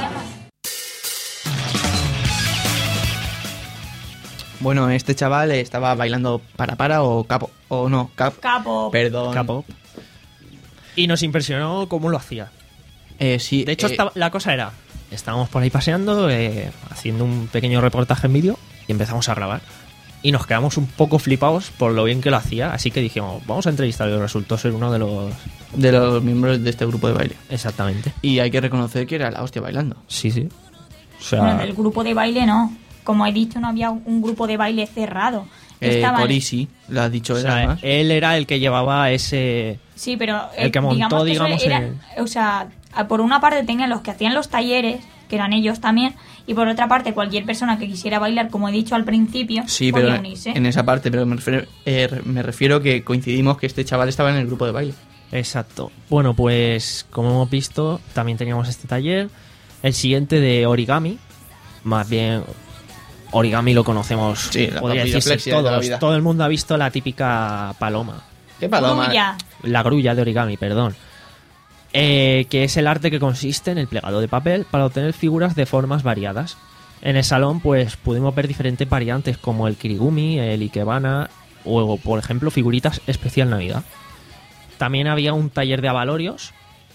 Bueno, este chaval estaba bailando para para o capo, o no, cap, Capo. perdón. K-pop. Y nos impresionó cómo lo hacía. Eh, sí, De hecho, eh, estaba- la cosa era, estábamos por ahí paseando, eh, haciendo un pequeño reportaje en vídeo y empezamos a grabar. Y nos quedamos un poco flipados por lo bien que lo hacía, así que dijimos, vamos a entrevistarlo. Y resultó ser uno de los... de los miembros de este grupo de baile. Exactamente. Y hay que reconocer que era la hostia bailando. Sí, sí. O sea, Bueno, del grupo de baile no. Como he dicho, no había un grupo de baile cerrado. Eh, Estaban- Cory sí, lo has dicho o él sea, además. él era el que llevaba ese... Sí, pero El eh, que montó, que eso digamos, eran- o sea, a- por una parte tenían los que hacían los talleres, que eran ellos también, y por otra parte cualquier persona que quisiera bailar, como he dicho al principio, Sí, podía pero unirse. en esa parte, pero me refiero, eh, me refiero que coincidimos que este chaval estaba en el grupo de baile. Exacto. Bueno, pues como hemos visto, también teníamos este taller. El siguiente de origami. Más bien, origami lo conocemos, Sí, la podría decirse papilloplexia de toda la todos. vida. Todo el mundo ha visto la típica paloma. ¿Qué paloma? Grulla. La grulla de origami, perdón. eh, que es el arte que consiste en el plegado de papel para obtener figuras de formas variadas. En el salón pues pudimos ver diferentes variantes como el kirigumi, el ikebana o, por ejemplo, figuritas especial Navidad. También había un taller de avalorios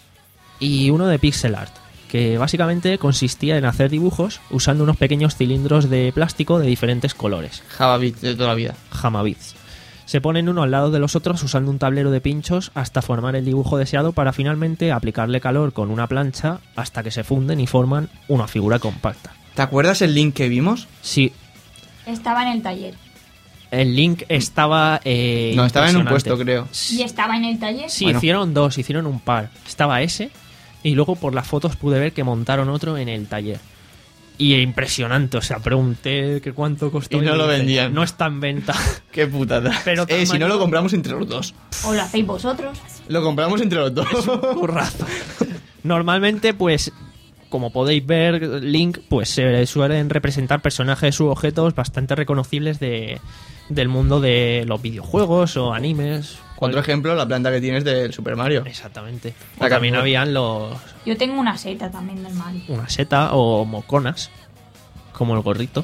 y uno de pixel art, que básicamente consistía en hacer dibujos usando unos pequeños cilindros de plástico de diferentes colores. Javabit de toda la vida. Hamabits. Se ponen uno al lado de los otros usando un tablero de pinchos hasta formar el dibujo deseado para finalmente aplicarle calor con una plancha hasta que se funden y forman una figura compacta. ¿Te acuerdas el link que vimos? Sí, Estaba en el taller. el link estaba... eh, No, estaba en un impresionante. puesto, creo. ¿Y estaba en el taller? Sí, Bueno. hicieron dos, hicieron un par. Estaba ese y luego por las fotos pude ver que montaron otro en el taller. Y impresionante, o sea, pregunté que cuánto costó. Y no me lo dice, vendían. No está en venta. Qué putada. Pero eh, si no tamaño- lo compramos entre los dos. ¿O lo hacéis vosotros? Lo compramos entre los dos. Currazo. Normalmente, pues, como podéis ver, Link, pues se suelen representar personajes u objetos bastante reconocibles de, del mundo de los videojuegos o animes. Otro ejemplo, la planta que tienes del Super Mario. Exactamente. La O también camiseta. habían los Yo tengo una seta también del Mario. una seta o moconas, como el gorrito,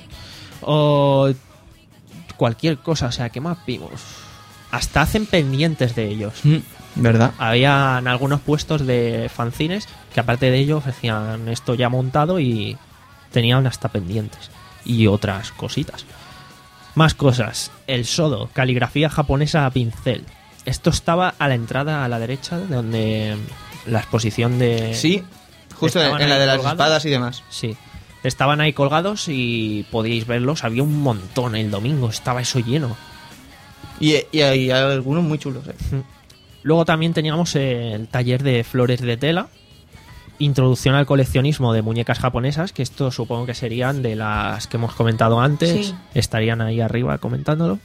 o cualquier cosa, o sea, ¿qué más vimos? Hasta hacen pendientes de ellos. Mm, ¿Verdad? Habían algunos puestos de fanzines que aparte de ello ofrecían esto ya montado y tenían hasta pendientes y otras cositas. Más cosas. El sodo, caligrafía japonesa a pincel. Esto estaba a la entrada a la derecha, de donde la exposición de... Sí, justo en, Estaban en la ahí de las colgados. espadas y demás. Sí. Estaban ahí colgados y podíais verlos. Había un montón el domingo. Estaba eso lleno. Y, y hay algunos muy chulos, eh. Luego también teníamos el taller de flores de tela. Introducción al coleccionismo de muñecas japonesas. Que esto supongo que serían de las que hemos comentado antes. Sí. Estarían ahí arriba comentándolo.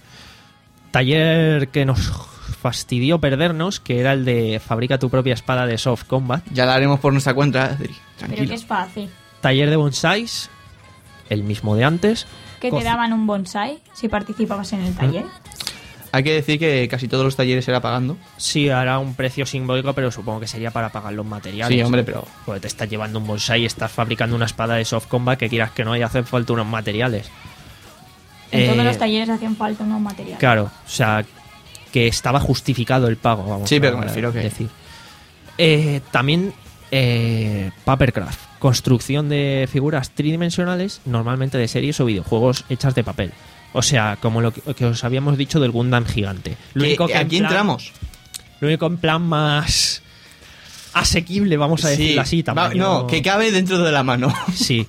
Taller que nos fastidió perdernos. Que era el de fabrica tu propia espada de soft combat. Ya la haremos por nuestra cuenta, Adri. Pero Tranquilo. que es fácil. Taller de bonsais. El mismo de antes. Que te Coci- daban un bonsai si participabas en el taller. Hay que decir que casi todos los talleres era pagando. Sí, hará un precio simbólico, pero supongo que sería para pagar los materiales. Sí, hombre, pero- Porque te estás llevando un bonsai y estás fabricando una espada de soft combat que quieras que no, y hacen falta unos materiales. En Eh, todos los talleres hacían falta unos materiales. Claro, o sea, que estaba justificado el pago, vamos Sí, a pero me refiero que- decir. Eh, también eh, Papercraft, construcción de figuras tridimensionales, normalmente de series o videojuegos hechas de papel. O sea, como lo que, que os habíamos dicho del Gundam gigante. Lo Que- único que en aquí plan- entramos. Lo único en plan más asequible, vamos a Sí, decirlo así. va- Tamaño... no, que cabe dentro de la mano. Sí.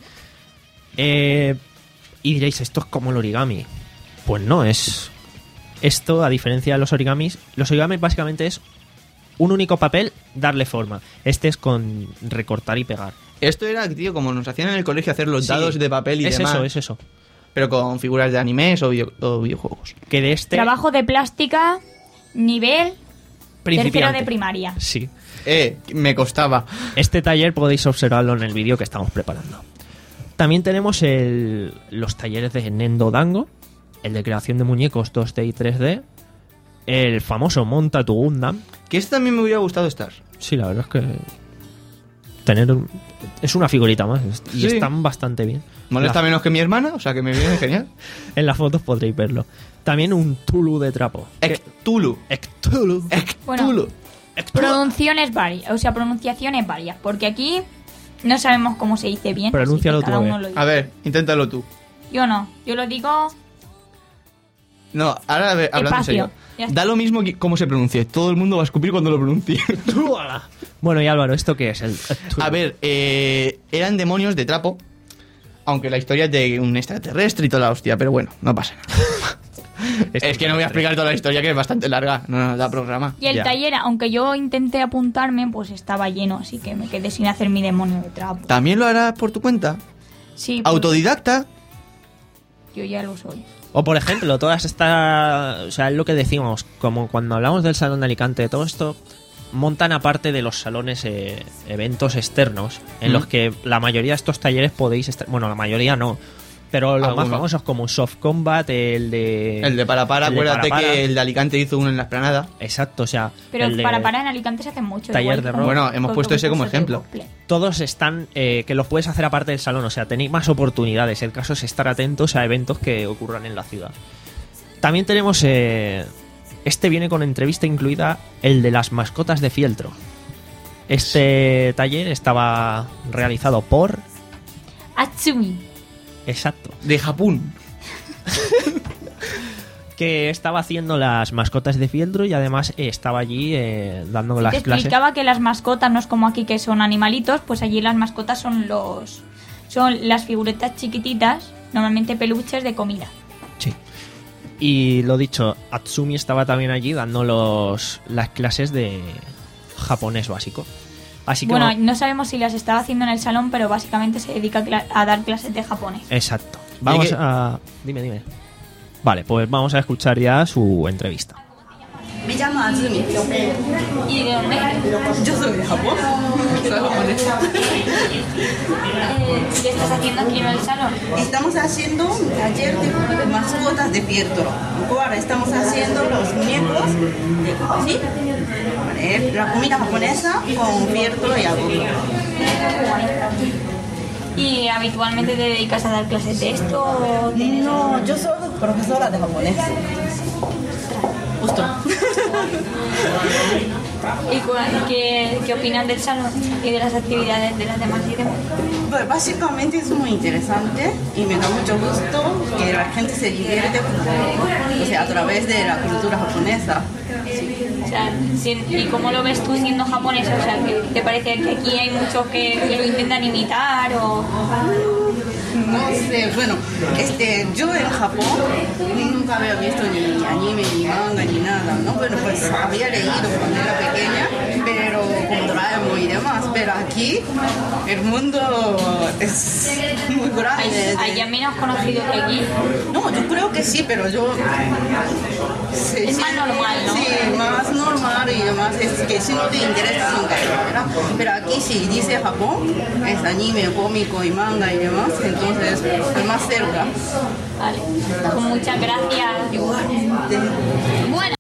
Eh, y diréis, ¿esto es como el origami? Pues no, es... Esto, a diferencia de los origamis, los origamis básicamente es un único papel, darle forma. Este es con recortar y pegar. Esto era, tío, como nos hacían en el colegio hacer los Sí, dados de papel y es demás. eso, es eso. Pero con figuras de animes o, video- o videojuegos. Que de este... Trabajo de plástica, nivel tercero principiante. de primaria. Sí. Eh, me costaba. Este taller podéis observarlo en el vídeo que estamos preparando. También tenemos el, los talleres de Nendo Dango, el de creación de muñecos dos D y tres D, el famoso Monta tu Gundam. Que este también me hubiera gustado estar. Sí, la verdad es que tener un- es una figurita más y Sí. están bastante bien. Molesta La- menos que mi hermana, o sea que me viene genial. En las fotos podréis verlo. También un Tulu de trapo. Ectulu. Ectulu. Ectulu. Pronunciaciones varias, o sea, pronunciaciones varias, porque aquí no sabemos cómo se dice bien. Pronúncialo así que cada tú, a uno ver. lo dice. A ver, inténtalo tú. Yo no, yo lo digo. No, ahora a ver, hablando en Espacio. serio. Ya está. Da lo mismo que cómo se pronuncie. Todo el mundo va a escupir cuando lo pronuncie. Bueno, y Álvaro, ¿esto qué es? El Ectulu. A ver, eh, eran demonios de trapo. Aunque la historia es de un extraterrestre y toda la hostia, pero bueno, no pasa nada. Es que no voy a explicar toda la historia, que es bastante larga. No nos da programa. Y el Ya. taller, aunque yo intenté apuntarme, pues estaba lleno, así que me quedé sin hacer mi demonio de trapo. ¿También lo harás por tu cuenta? Sí, pues, ¿Autodidacta? yo ya lo soy. O por ejemplo, todas estas... O sea, es lo que decimos, como cuando hablamos del Salón de Alicante, todo esto montan aparte de los salones eh, eventos externos, en Mm. los que la mayoría de estos talleres podéis estar... Bueno, la mayoría no. Pero los Alguno. más famosos como Soft Combat, el de... El de para para, el de acuérdate Para Para. que el de Alicante hizo uno en la Esplanada. Exacto, o sea... Pero el de- para parar en Alicante se hace mucho. Taller igual de que rock. con- Bueno, hemos con puesto ese como concursos de ejemplo. cosplay. Todos están, eh, que los puedes hacer aparte del salón, o sea, tenéis más oportunidades. El caso es estar atentos a eventos que ocurran en la ciudad. También tenemos, eh, este viene con entrevista incluida, el de las mascotas de fieltro. Este taller estaba realizado por... Atsumi. Exacto. De Japón. Que estaba haciendo las mascotas de fieltro y además eh, estaba allí eh, dando las Te clases. explicaba que las mascotas no es como aquí que son animalitos, pues allí las mascotas son los son las figuretas chiquititas, normalmente peluches de comida. Sí. Y lo dicho, Atsumi estaba también allí dando los, las clases de japonés básico. Así que Bueno, vamos- no sabemos si las estaba haciendo en el salón, pero básicamente se dedica a, cla- a dar clases de japonés. Exacto. Vamos que- a... Dime, dime. Vale, pues vamos a escuchar ya su entrevista. Me llamo Azumi. ¿Y de dónde? Yo soy de Japón. Soy japonesa. Eh, ¿Qué estás haciendo aquí en el salón? Estamos haciendo un taller de, de mascotas de fieltro. Ahora estamos haciendo los muñecos de ¿sí? Eh, la comida japonesa con fieltro y algo. ¿Y habitualmente te dedicas a dar clases de esto? o tienes- No, yo soy profesora de japonés. Justo. ¿Y cu- qué, qué opinan del salón y de las actividades de las demás y demás? Pues básicamente es muy interesante y me da mucho gusto que la gente se divierte o sea, a través de la cultura japonesa. O sea, si- ¿y cómo lo ves tú siendo japonés? O sea, ¿que ¿te parece que aquí hay muchos que, que lo intentan imitar o...? No sé, bueno, este, yo en Japón nunca había visto ni anime, ni manga, ni nada, ¿no? Bueno, pues había leído cuando era pequeña, pero como Doraemon y demás, pero aquí el mundo es muy grande. ¿Hay, hay menos conocido que aquí? No, yo creo que sí, pero yo... sí, Es sí, más normal, ¿no? Sí, más normal y demás, es que si no te interesa nunca, ¿verdad? Pero aquí si dice Japón, es anime, cómico y manga y demás, entonces es más cerca. Vale, pues muchas gracias. Igualmente. Bueno.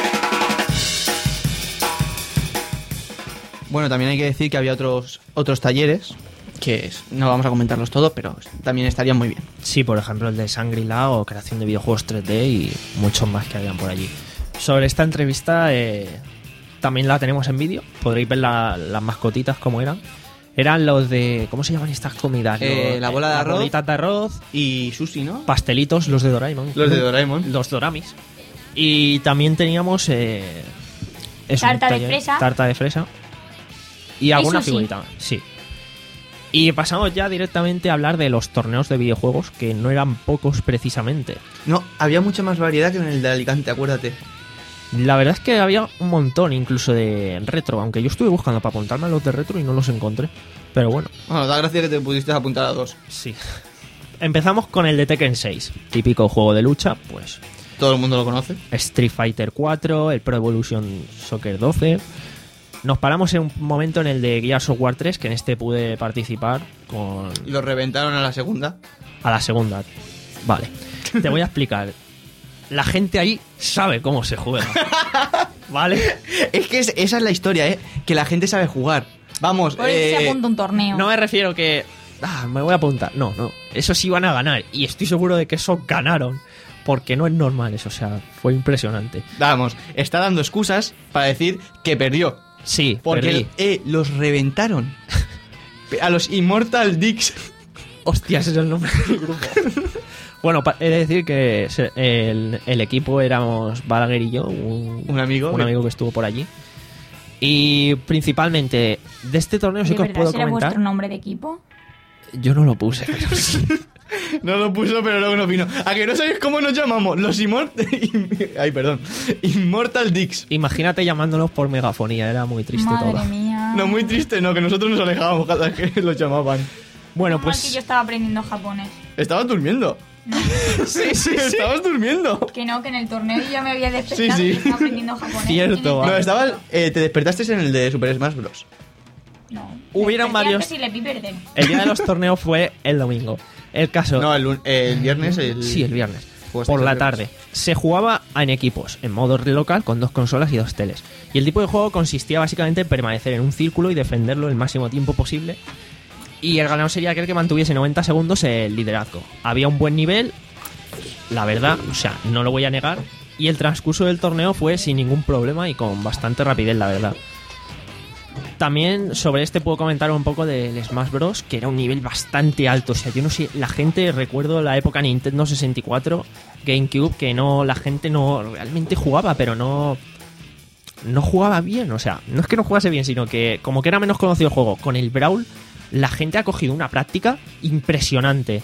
Bueno, también hay que decir que había otros otros talleres que es- no vamos a comentarlos todos, pero también estarían muy bien. Sí, por ejemplo, el de Shangri-La o creación de videojuegos tres D y muchos más que habían por allí. Sobre esta entrevista eh, también la tenemos en vídeo. Podréis ver la- las mascotitas como eran. Eran los de... ¿Cómo se llaman estas comidas? Eh, Los- la bola de las arroz. bolitas de arroz, Y sushi, ¿no? pastelitos, los de Doraemon. Los de Doraemon. Los Doramis. Y también teníamos... Eh, eso, un Tarta de taller- fresa. Tarta de fresa. Y alguna sushi. figurita, sí. Y pasamos ya directamente a hablar de los torneos de videojuegos, que no eran pocos precisamente. No, había mucha más variedad que en el de Alicante, acuérdate. La verdad es que había un montón incluso de retro, aunque yo estuve buscando para apuntarme a los de retro y no los encontré. Pero bueno, Bueno, da gracia que te pudiste apuntar a dos. sí. Empezamos con el de Tekken seis, típico juego de lucha, pues Todo el mundo lo conoce. Street Fighter cuatro, el Pro Evolution Soccer doce. Nos paramos en un momento en el de Gears of War tres, que en este pude participar con Y lo reventaron a la segunda. a la segunda. Vale, te voy a explicar. La gente ahí sabe cómo se juega. ¿Vale? Es que es- esa es la historia, ¿eh? Que la gente sabe jugar. Vamos, Por eso se eh, apunta un torneo. No me refiero que... Ah, me voy a apuntar. No, no. Esos sí van a ganar. Y estoy seguro de que esos ganaron. Porque no es normal eso. O sea, fue impresionante. vamos, está dando excusas para decir que perdió. Sí, Porque perdí. eh, los reventaron. A los Immortal Dicks. Hostia, ese es el nombre del grupo. Bueno, pa- he de decir que se- el, el equipo éramos Balaguer y yo, un, Un amigo. un amigo que estuvo por allí. Y principalmente de este torneo sí ¿De que os verdad puedo será comentar. vuestro nombre de equipo? Yo no lo puse, pero sí. No lo puso, pero luego no vino. ¿A que no sabéis cómo nos llamamos? Los Immortal... Ay, perdón. Immortal Dicks. Imagínate llamándolos por megafonía, era muy triste Madre todo. mía. No, muy triste, no, que nosotros nos alejábamos cada vez que los llamaban. Bueno, Menos mal que yo pues estaba aprendiendo japonés. Estabas durmiendo. Sí, sí, estabas durmiendo. Que no, que en el torneo yo ya me había despertado Sí, sí. y estaba aprendiendo japonés. Cierto, En el va. No, taller. estabas... eh, te despertaste en el de Super Smash Bros. No. Hubieron Desperté varios- antes y le vi perder. el día de los torneos fue el domingo. El caso... No, el, el viernes... El... Sí, el viernes. Pues Por la el tarde. Se jugaba en equipos, en modo local, con dos consolas y dos teles. Y el tipo de juego consistía básicamente en permanecer en un círculo y defenderlo el máximo tiempo posible. Y el ganador sería aquel que mantuviese noventa segundos el liderazgo. Había un buen nivel, la verdad, o sea, no lo voy a negar. Y el transcurso del torneo fue sin ningún problema y con bastante rapidez, la verdad. También sobre este puedo comentar un poco del Smash Bros, que era un nivel bastante alto. O sea, yo no sé, la gente, recuerdo la época Nintendo sesenta y cuatro, GameCube, que no, la gente no realmente jugaba, pero no... No jugaba bien, o sea, no es que no jugase bien, sino que como que era menos conocido el juego. Con el Brawl, la gente ha cogido una práctica impresionante.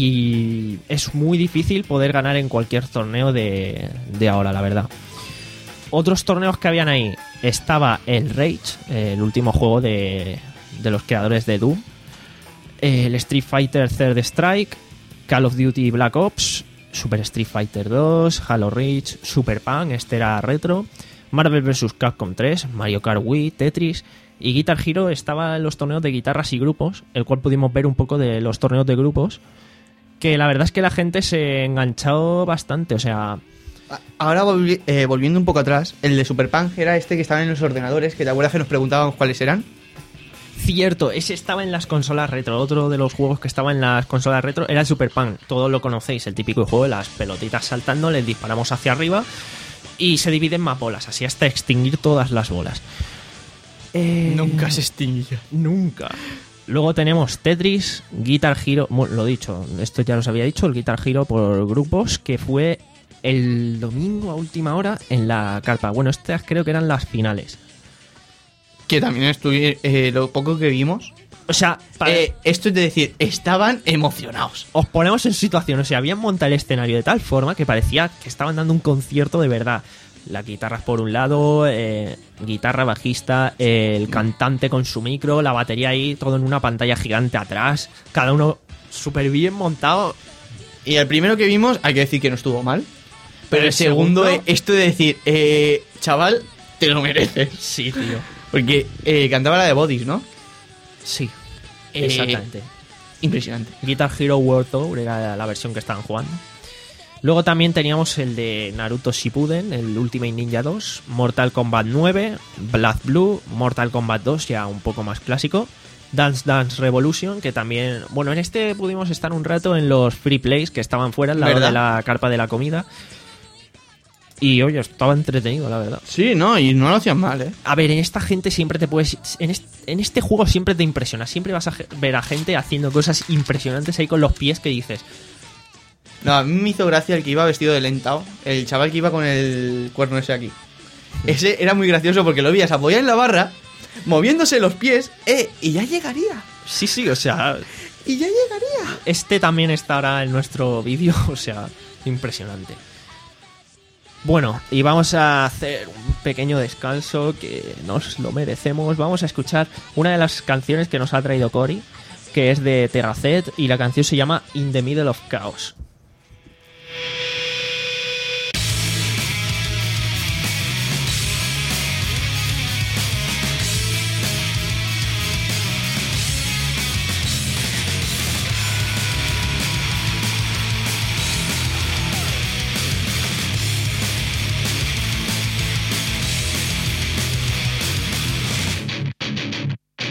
Y es muy difícil poder ganar en cualquier torneo de, de ahora, la verdad. Otros torneos que habían ahí, estaba el Rage, el último juego de, de los creadores de Doom, el Street Fighter Third Strike, Call of Duty Black Ops, Super Street Fighter dos, Halo Reach, Super Punk, este era retro, Marvel versus. Capcom tres, Mario Kart Wii, Tetris, y Guitar Hero estaba en los torneos de guitarras y grupos, el cual pudimos ver un poco de los torneos de grupos, que la verdad es que la gente se enganchó bastante, o sea... Ahora volvi- eh, volviendo un poco atrás, el de Super Punk era este que estaba en los ordenadores, que te acuerdas que nos preguntábamos cuáles eran. Cierto, ese estaba en las consolas retro. Otro de los juegos que estaba en las consolas retro era el Super Punk. Todos lo conocéis, el típico juego de las pelotitas saltando, les disparamos hacia arriba y se dividen más bolas, así hasta extinguir todas las bolas. Eh... Nunca se extinguía. Nunca. Luego tenemos Tetris, Guitar Hero, bueno, lo dicho, esto ya os había dicho, el Guitar Hero por grupos, que fue el domingo a última hora en la carpa. Bueno, estas creo que eran las finales. Que también estuve, eh, lo poco que vimos. O sea, para... eh, esto es de decir, estaban emocionados. Os ponemos en situación, o sea, habían montado el escenario de tal forma que parecía que estaban dando un concierto de verdad. Las guitarras por un lado, eh, guitarra bajista, eh, el cantante con su micro, la batería ahí, todo en una pantalla gigante atrás, cada uno súper bien montado. Y el primero que vimos, hay que decir que no estuvo mal. Pero el, el segundo, segundo, esto de decir, eh, chaval, te lo mereces. Sí, tío. Porque eh, cantaba la de Bodies, ¿no? Sí, eh, exactamente. Impresionante. Guitar Hero World Tour era la versión que estaban jugando. Luego también teníamos el de Naruto Shippuden, el Ultimate Ninja dos, Mortal Kombat nueve, Blood Blue, Mortal Kombat dos, ya un poco más clásico, Dance Dance Revolution, que también... Bueno, en este pudimos estar un rato en los free plays que estaban fuera, al lado de la carpa de la comida. Y oye, estaba entretenido, la verdad. Sí, no, y no lo hacían mal, ¿eh? A ver, en esta gente siempre te puedes... En este, en este juego siempre te impresiona. Siempre vas a ver a gente haciendo cosas impresionantes ahí con los pies que dices... No, a mí me hizo gracia el que iba vestido de Lentao. El chaval que iba con el cuerno ese aquí. Ese era muy gracioso porque lo veías apoyar en la barra, moviéndose los pies, eh, y ya llegaría. Sí, sí, o sea... Y ya llegaría. Este también estará en nuestro vídeo, o sea, impresionante. Bueno, y vamos a hacer un pequeño descanso que nos lo merecemos. Vamos a escuchar una de las canciones que nos ha traído Cory, que es de Terracet, y la canción se llama In the Middle of Chaos.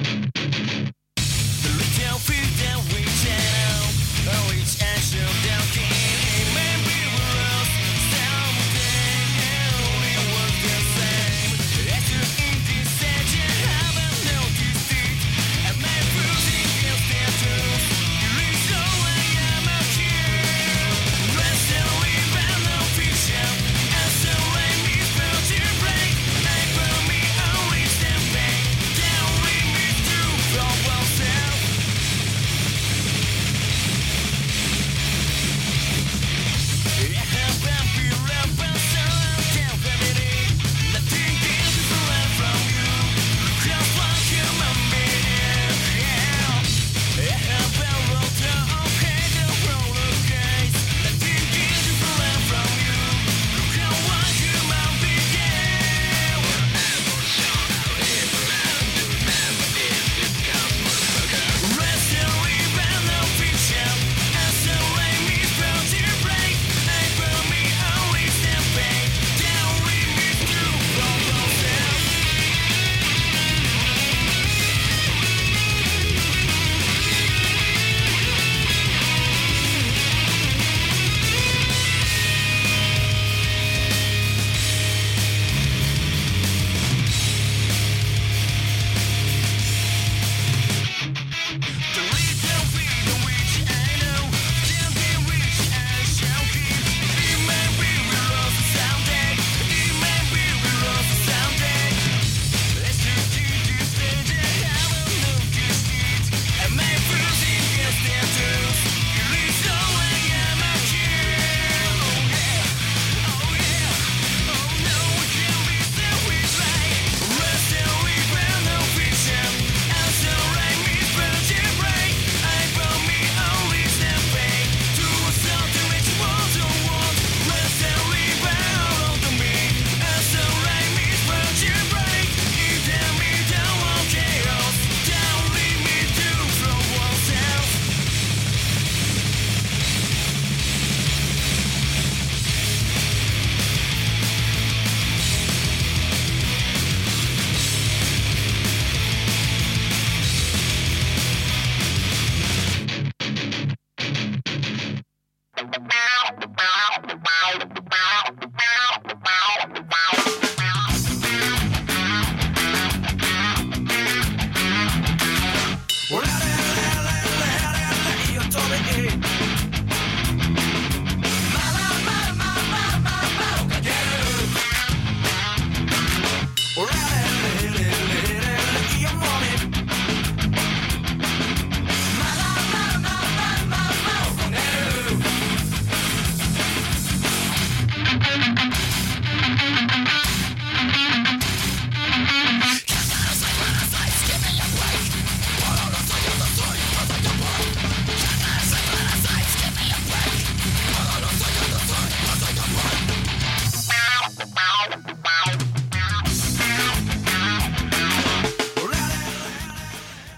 Down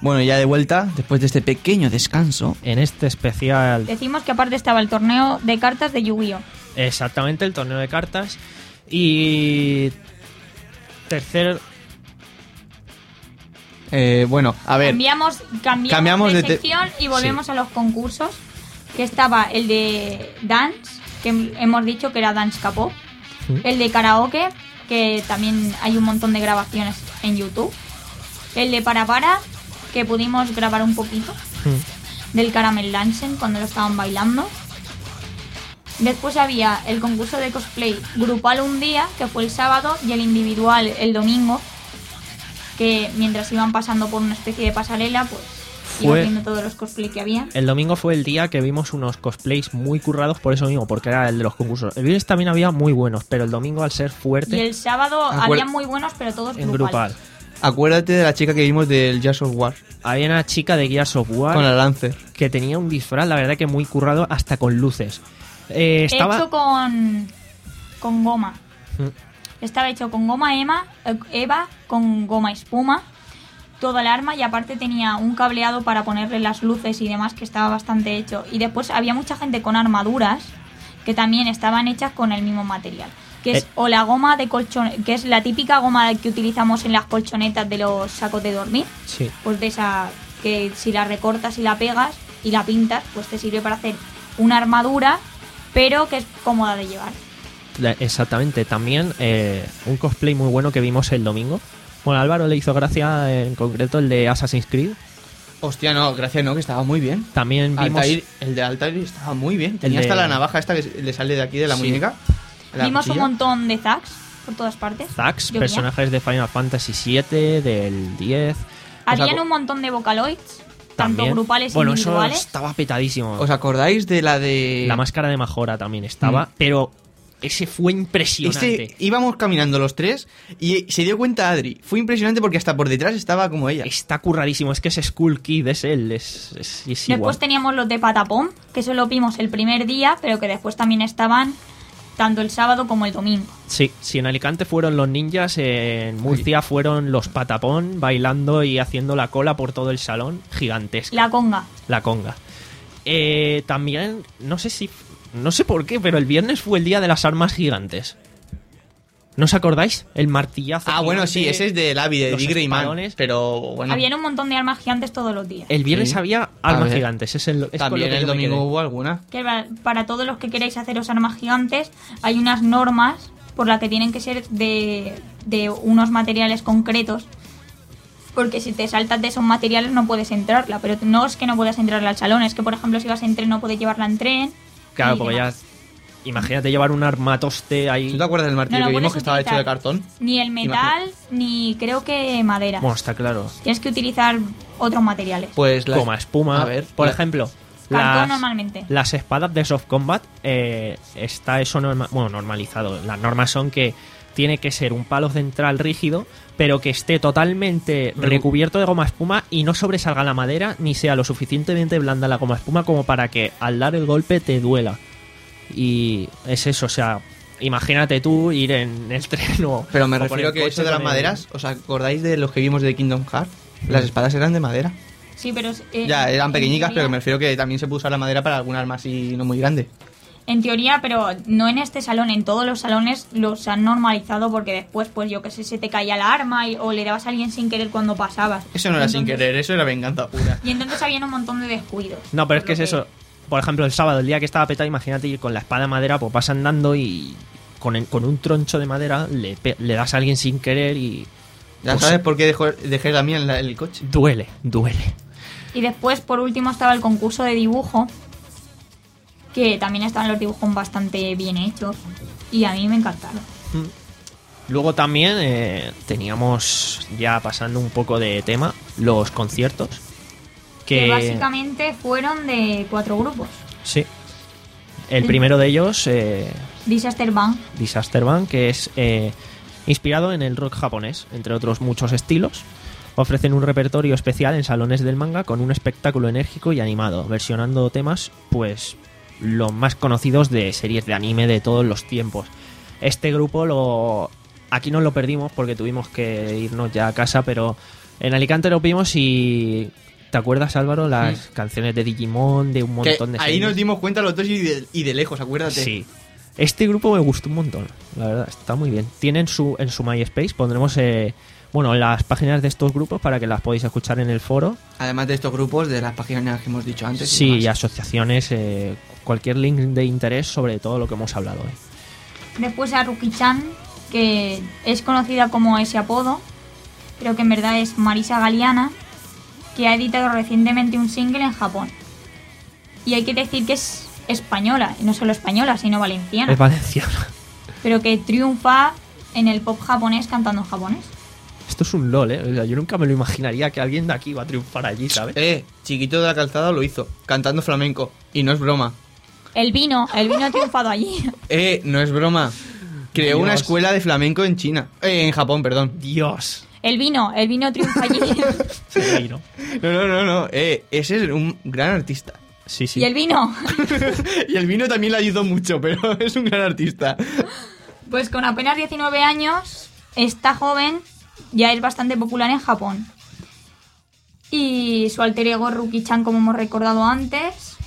Bueno, ya de vuelta, después de este pequeño descanso. En este especial, Decimos que aparte estaba el torneo de cartas de Yu-Gi-Oh! exactamente, el torneo de cartas. Y tercer... Eh, bueno, a ver. Cambiamos, cambiamos, Cambiamos de, de te- sección y volvemos a los concursos. Que estaba el de dance, que hemos dicho que era dance capó. ¿Mm? El de karaoke, que también hay un montón de grabaciones en YouTube. El de para para, que pudimos grabar un poquito. Mm. Del Caramel Dancing, cuando lo estaban bailando. Después había el concurso de cosplay grupal un día, que fue el sábado, y el individual el domingo, que mientras iban pasando por una especie de pasarela, pues Fue- iban viendo todos los cosplay que había. El domingo fue el día que vimos unos cosplays muy currados, por eso mismo, porque era el de los concursos. El viernes también había muy buenos, pero el domingo, al ser Y fuerte, el sábado Acuer- había muy buenos, pero todos en grupal. grupal. Acuérdate de la chica que vimos del Jazz of War Había una chica de Gears of War con la Lancer. que tenía un disfraz, la verdad que muy currado, hasta con luces. Eh, estaba... Hecho con, con goma. Mm. Estaba hecho con goma Ema, eh, Eva, con goma espuma, todo el arma, y aparte tenía un cableado para ponerle las luces y demás, que estaba bastante hecho. Y después había mucha gente con armaduras que también estaban hechas con el mismo material, que es Eh. o la goma de colchón, que es la típica goma que utilizamos en las colchonetas de los sacos de dormir, Sí. pues de esa que si la recortas y la pegas y la pintas, pues te sirve para hacer una armadura, pero que es cómoda de llevar. La- Exactamente, también eh, un cosplay muy bueno que vimos el domingo. Bueno, a Álvaro le hizo gracia, en concreto el de Assassin's Creed. Hostia, no, gracias, no, que estaba muy bien. También vimos Altair, el de Altair estaba muy bien. Tenía de- hasta la navaja esta que le sale de aquí de la Sí. muñeca. la Vimos un cuchilla. montón de Zags por todas partes. Zags, Llovía. personajes de Final Fantasy siete, del diez. Habían aco- un montón de Vocaloids, tanto También. grupales Bueno, e eso individuales. estaba petadísimo. ¿Os acordáis de la de...? La máscara de Majora también estaba, Mm. pero ese fue impresionante. Este, íbamos caminando los tres y se dio cuenta Adri. Fue impresionante porque hasta por detrás estaba como ella. Está curradísimo, es que es Skull Kid, es él, es, es, es igual. Después teníamos los de Patapón, que eso lo vimos el primer día, pero que después también estaban tanto el sábado como el domingo. Sí, si en Alicante fueron los ninjas, en Murcia fueron los patapón bailando y haciendo la cola por todo el salón, gigantesca. La conga. La conga. Eh, también, no sé si... No sé por qué, pero el viernes fue el día de las armas gigantes. ¿No os acordáis? El martillazo. Ah, bueno, gigante, sí, ese es del Avi, de los Tigre Man. espadones. Pero bueno, Habían un montón de armas gigantes todos los días. El viernes Sí. había A armas ver. gigantes. Es el, es con también lo que el yo me domingo quedé. hubo alguna. Que va- para todos los que queráis haceros armas gigantes, hay unas normas por las que tienen que ser de, de unos materiales concretos. Porque si te saltas de esos materiales no puedes entrarla. Pero no es que no puedas entrarla al salón, es que, por ejemplo, si vas en tren no puedes llevarla en tren. Claro, y porque ya... demás. Imagínate llevar un armatoste ahí... ¿Tú te acuerdas del martillo No lo que vimos puedes que estaba hecho de utilizar. cartón? Ni el metal, ni creo que madera. Bueno, está claro. Tienes que utilizar otros materiales. Pues la... Goma, espuma. A ver, por la- ejemplo, Cartón las, normalmente. las espadas de Soft Combat eh, está eso norma- bueno, normalizado. Las normas son que tiene que ser un palo central rígido, pero que esté totalmente Recu- recubierto de goma espuma y no sobresalga la madera ni sea lo suficientemente blanda la goma espuma como para que al dar el golpe te duela. Y es eso, o sea, imagínate tú ir en el tren o... Pero me o por refiero el que coche eso de las con el- maderas, ¿os acordáis de los que vimos de Kingdom Hearts? Las espadas eran de madera. Sí, pero... eh, Ya, eran en pequeñicas, teoría- pero me refiero que también se puede usar la madera para algún arma así no muy grande. En teoría, pero no en este salón, en todos los salones los han normalizado porque después, pues yo que sé, se te caía la arma y- o le dabas a alguien sin querer cuando pasabas. Eso no era sin Entonces- querer, eso era venganza pura. Y entonces habían un montón de descuidos. No, pero es Por que es lo eso. Por ejemplo, el sábado, el día que estaba petado, imagínate ir con la espada de madera, pues vas andando y con, el- con un troncho de madera le, pe- le das a alguien sin querer y ¿Ya Pues- sabes por qué dejó- dejé la mía en la- el coche? duele, duele. Y después, por último, estaba el concurso de dibujo, que también estaban los dibujos bastante bien hechos y a mí me encantaron. Luego también eh, teníamos, ya pasando un poco de tema, los conciertos. Que Que, básicamente fueron de cuatro grupos. sí. El Sí. primero de ellos, eh, Disaster Band, Disaster Band, que es eh, inspirado en el rock japonés, entre otros muchos estilos. Ofrecen un repertorio especial en salones del manga con un espectáculo enérgico y animado, versionando temas, pues, los más conocidos de series de anime de todos los tiempos. Este grupo lo... Aquí no lo perdimos porque tuvimos que irnos ya a casa, pero En Alicante lo vimos y... ¿Te acuerdas, Álvaro? Las Sí. canciones de Digimon, de un Que montón de ahí series. nos dimos cuenta los dos y de, y de lejos, acuérdate. Sí. Este grupo me gustó un montón, la verdad, está muy bien. Tienen su en su MySpace, pondremos eh, bueno, las páginas de estos grupos para que las podáis escuchar en el foro. Además de estos grupos, de las páginas que hemos dicho antes. Sí, demás. y asociaciones, eh, cualquier link de interés sobre todo lo que hemos hablado hoy. Después a Ruki-chan, que es conocida como ese apodo, pero que en verdad es Marisa Galeana, que ha editado recientemente un single en Japón. Y hay que decir que es española, y no solo española, sino valenciana. Es valenciana. Pero que triunfa en el pop japonés cantando en japonés. Esto es un LOL, ¿eh? O sea, yo nunca me lo imaginaría que alguien de aquí va a triunfar allí, ¿sabes? Eh, Chiquito de la Calzada lo hizo, cantando flamenco. Y no es broma. El vino, el vino ha triunfado allí. Eh, no es broma. Creó Dios. una escuela de flamenco en China. Eh, en Japón, perdón. Dios. El vino, el vino triunfa allí. Sí, ¿no? No, no, no, no. Eh, ese es un gran artista. Sí, sí. Y el vino, Y el vino también le ayudó mucho, pero es un gran artista. pues con apenas diecinueve años, esta joven ya es bastante popular en Japón. Y su alter ego Ruki-chan, como hemos recordado antes.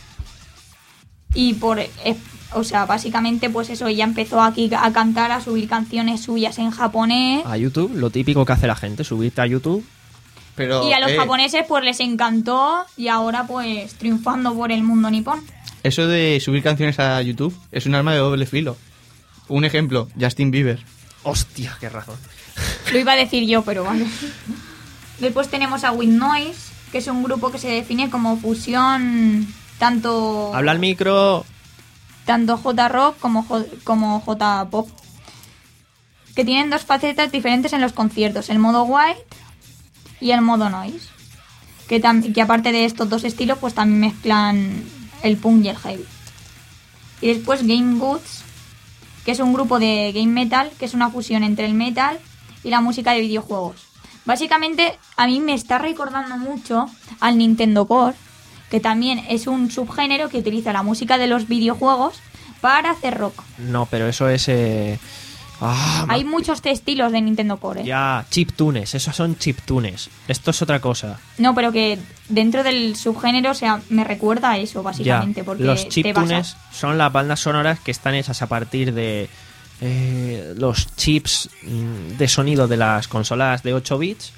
Y por... eh, o sea, básicamente, pues eso, ella empezó aquí a cantar, a subir canciones suyas en japonés. A YouTube, lo típico que hace la gente, subirte a YouTube. Pero, Y a los eh, japoneses pues les encantó y ahora pues triunfando por el mundo nipón. eso de subir canciones a YouTube es un arma de doble filo. Un ejemplo, Justin Bieber. Hostia, qué razón. Lo iba a decir yo, pero vale. Después tenemos a With Noise, que es un grupo que se define como fusión tanto... Habla al micro. tanto J-Rock como, J- como J-Pop, que tienen dos facetas diferentes en los conciertos, el modo white y el modo noise, que, tam- que aparte de estos dos estilos pues también mezclan el punk y el heavy. Y después Game Goods, que es un grupo de game metal, que es una fusión entre el metal y la música de videojuegos. Básicamente a mí me está recordando mucho al Nintendo Core, que también es un subgénero que utiliza la música de los videojuegos para hacer rock. No, pero eso es... Eh... Ah, Hay muchos estilos de Nintendo Core, ¿eh? ya, chiptunes, esos son chiptunes. Esto es otra cosa. No, pero que dentro del subgénero, o sea, me recuerda a eso, básicamente, Ya, porque los te chiptunes basas... son las bandas sonoras que están hechas a partir de eh, los chips mm, de sonido de las consolas de ocho bits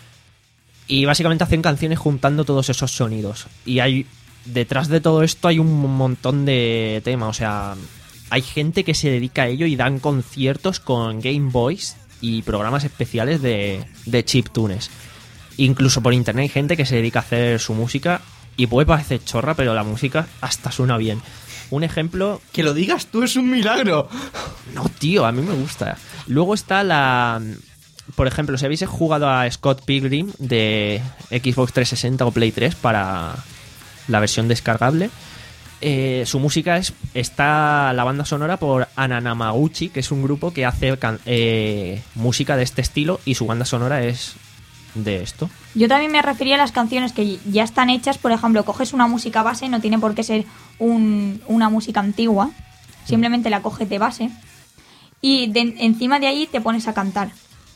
y básicamente hacen canciones juntando todos esos sonidos. Y hay detrás de todo esto hay un montón de temas, o sea, hay gente que se dedica a ello y dan conciertos con Game Boys y programas especiales de, de chiptunes. Incluso por internet hay gente que se dedica a hacer su música y puede parecer chorra, pero la música hasta suena bien. Un ejemplo... Que lo digas tú es un milagro. No, tío, a mí me gusta. Luego está la... Por ejemplo, si habéis jugado a Scott Pilgrim de Xbox trescientos sesenta o Play tres para la versión descargable, eh, su música es está la banda sonora por Ananamaguchi, que es un grupo que hace can- eh, música de este estilo y su banda sonora es de esto. Yo también me refería a las canciones que ya están hechas, por ejemplo, coges una música base, no tiene por qué ser un, una música antigua, simplemente la coges de base y de, encima de ahí te pones a cantar.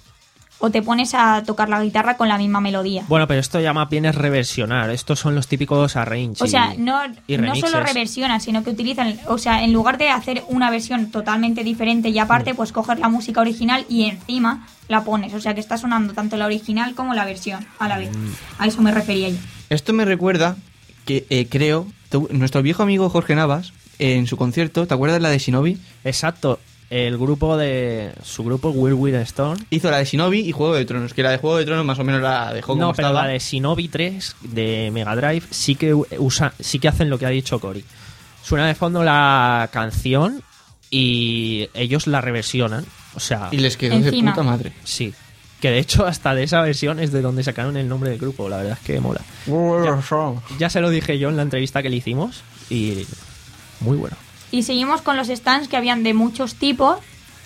O te pones a tocar la guitarra con la misma melodía. Bueno, pero esto ya más bien es reversionar. Estos son los típicos arrange. O sea, no, y no solo remixes. reversionan, sino que utilizan, o sea, en lugar de hacer una versión totalmente diferente y aparte, pues coger la música original y encima la pones. O sea, que está sonando tanto la original como la versión a la vez. A eso me refería yo. Esto me recuerda que eh, creo, tu- nuestro viejo amigo Jorge Navas, en su concierto, ¿te acuerdas de la de Shinobi? Exacto. El grupo de... Su grupo, Will Will Stone. Hizo la de Shinobi y Juego de Tronos, que la de Juego de Tronos más o menos la dejó como No, pero estaba. la de Shinobi tres de Mega Drive sí que usa, sí que hacen lo que ha dicho Cory. Suena de fondo la canción y ellos la reversionan. O sea, Y les quedó Encima. de puta madre. sí. Que de hecho hasta de esa versión es de donde sacaron el nombre del grupo. La verdad es que mola. Ya se lo dije yo en la entrevista que le hicimos y muy bueno. Y seguimos con los stands que habían de muchos tipos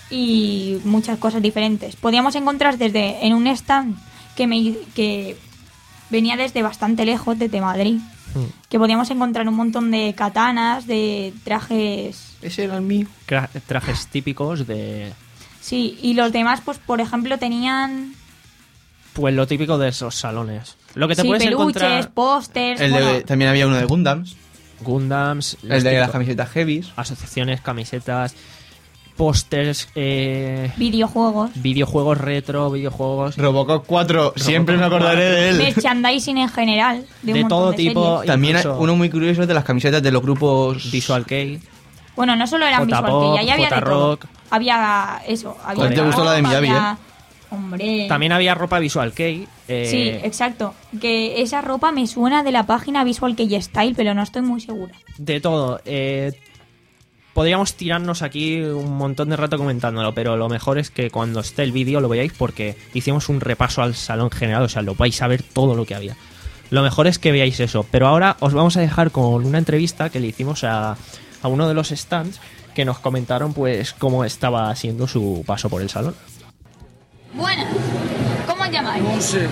y muchas cosas diferentes. Podíamos encontrar desde en un stand que me que venía desde bastante lejos, desde Madrid, Mm. que podíamos encontrar un montón de katanas, de trajes. Ese era el mío. Cra- Trajes típicos de... Sí, y los demás, pues por ejemplo, tenían Pues lo típico de esos salones. Lo que te Sí, puedes peluches, encontrar... pósters... El de- bueno, también había uno de Gundams. Gundams... El los de las típicos- camisetas heavies. Asociaciones, camisetas, pósters, eh, videojuegos, videojuegos retro, videojuegos... Robocop cuatro, siempre me acordaré de él. merchandising en general. De, un De montón todo de tipo. series. También hay Incluso- uno muy curioso de las camisetas de los grupos Visual Kei. Bueno, no solo eran Visual J-Pop, Kei, ahí había de todo. J-Rock. Había eso, había... ¿A ti te gustó la de Miyavi, había- Hombre... También había ropa Visual Kei. eh, Sí, exacto. Que esa ropa me suena de la página Visual Kei Style, pero no estoy muy segura. de todo. eh, podríamos tirarnos aquí un montón de rato comentándolo, pero lo mejor es que cuando esté el vídeo lo veáis porque hicimos un repaso al salón general, o sea, lo vais a ver todo lo que había. Lo mejor es que veáis eso, pero ahora os vamos a dejar con una entrevista que le hicimos a, a uno de los stands que nos comentaron pues cómo estaba siendo su paso por el salón. Bueno, ¿cómo os llamáis? ¿De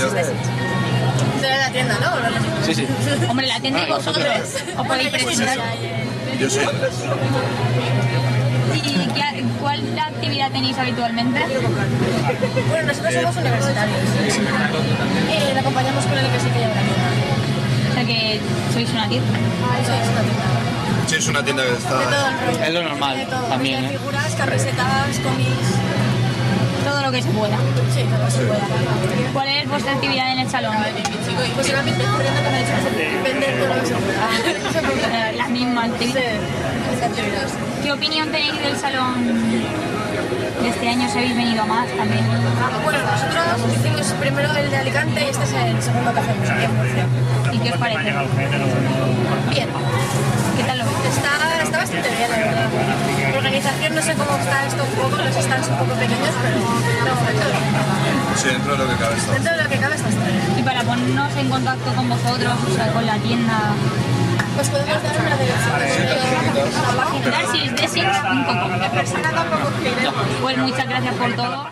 la tienda, no? Sí, sí. Hombre, la atendéis vosotros. ¿Os podéis presentar? Yo soy. ¿Y qué, cuál actividad tenéis habitualmente? Bueno, nosotros somos universitarios. Eh, le acompañamos con el que sí que lleva la tienda. O sea que sois una tienda. Sois una tienda. Sí, es una tienda que De está... todo el rollo. Es lo normal, De todo. también, Desde ¿eh? figuras, camisetas, cómics. Todo lo que se pueda. Sí, todo lo que se pueda. ¿Cuál es vuestra actividad en el salón? Pues se va a pintar corriendo que me ha dicho vender todo lo que se pueda. La misma actividad. Esa actividad. ¿Qué opinión tenéis del salón de este año? Si habéis venido a más también. Bueno, nosotros hicimos primero el de Alicante y este es el segundo que hacemos aquí en Murcia. ¿Y qué os parece? Bien. ¿Qué tal lo veis? Está, está bastante bien, la verdad. La organización no sé cómo está esto un poco, los stands un poco pequeños, pero de momento bien. Sí, dentro de lo que cabe está. Dentro de lo que cabe está bien. Y para ponernos en contacto con vosotros, o sea, con la tienda, Pues podemos dar una dirección de darcisdesins punto com. La persona tampoco quiere. Pues muchas gracias por todo.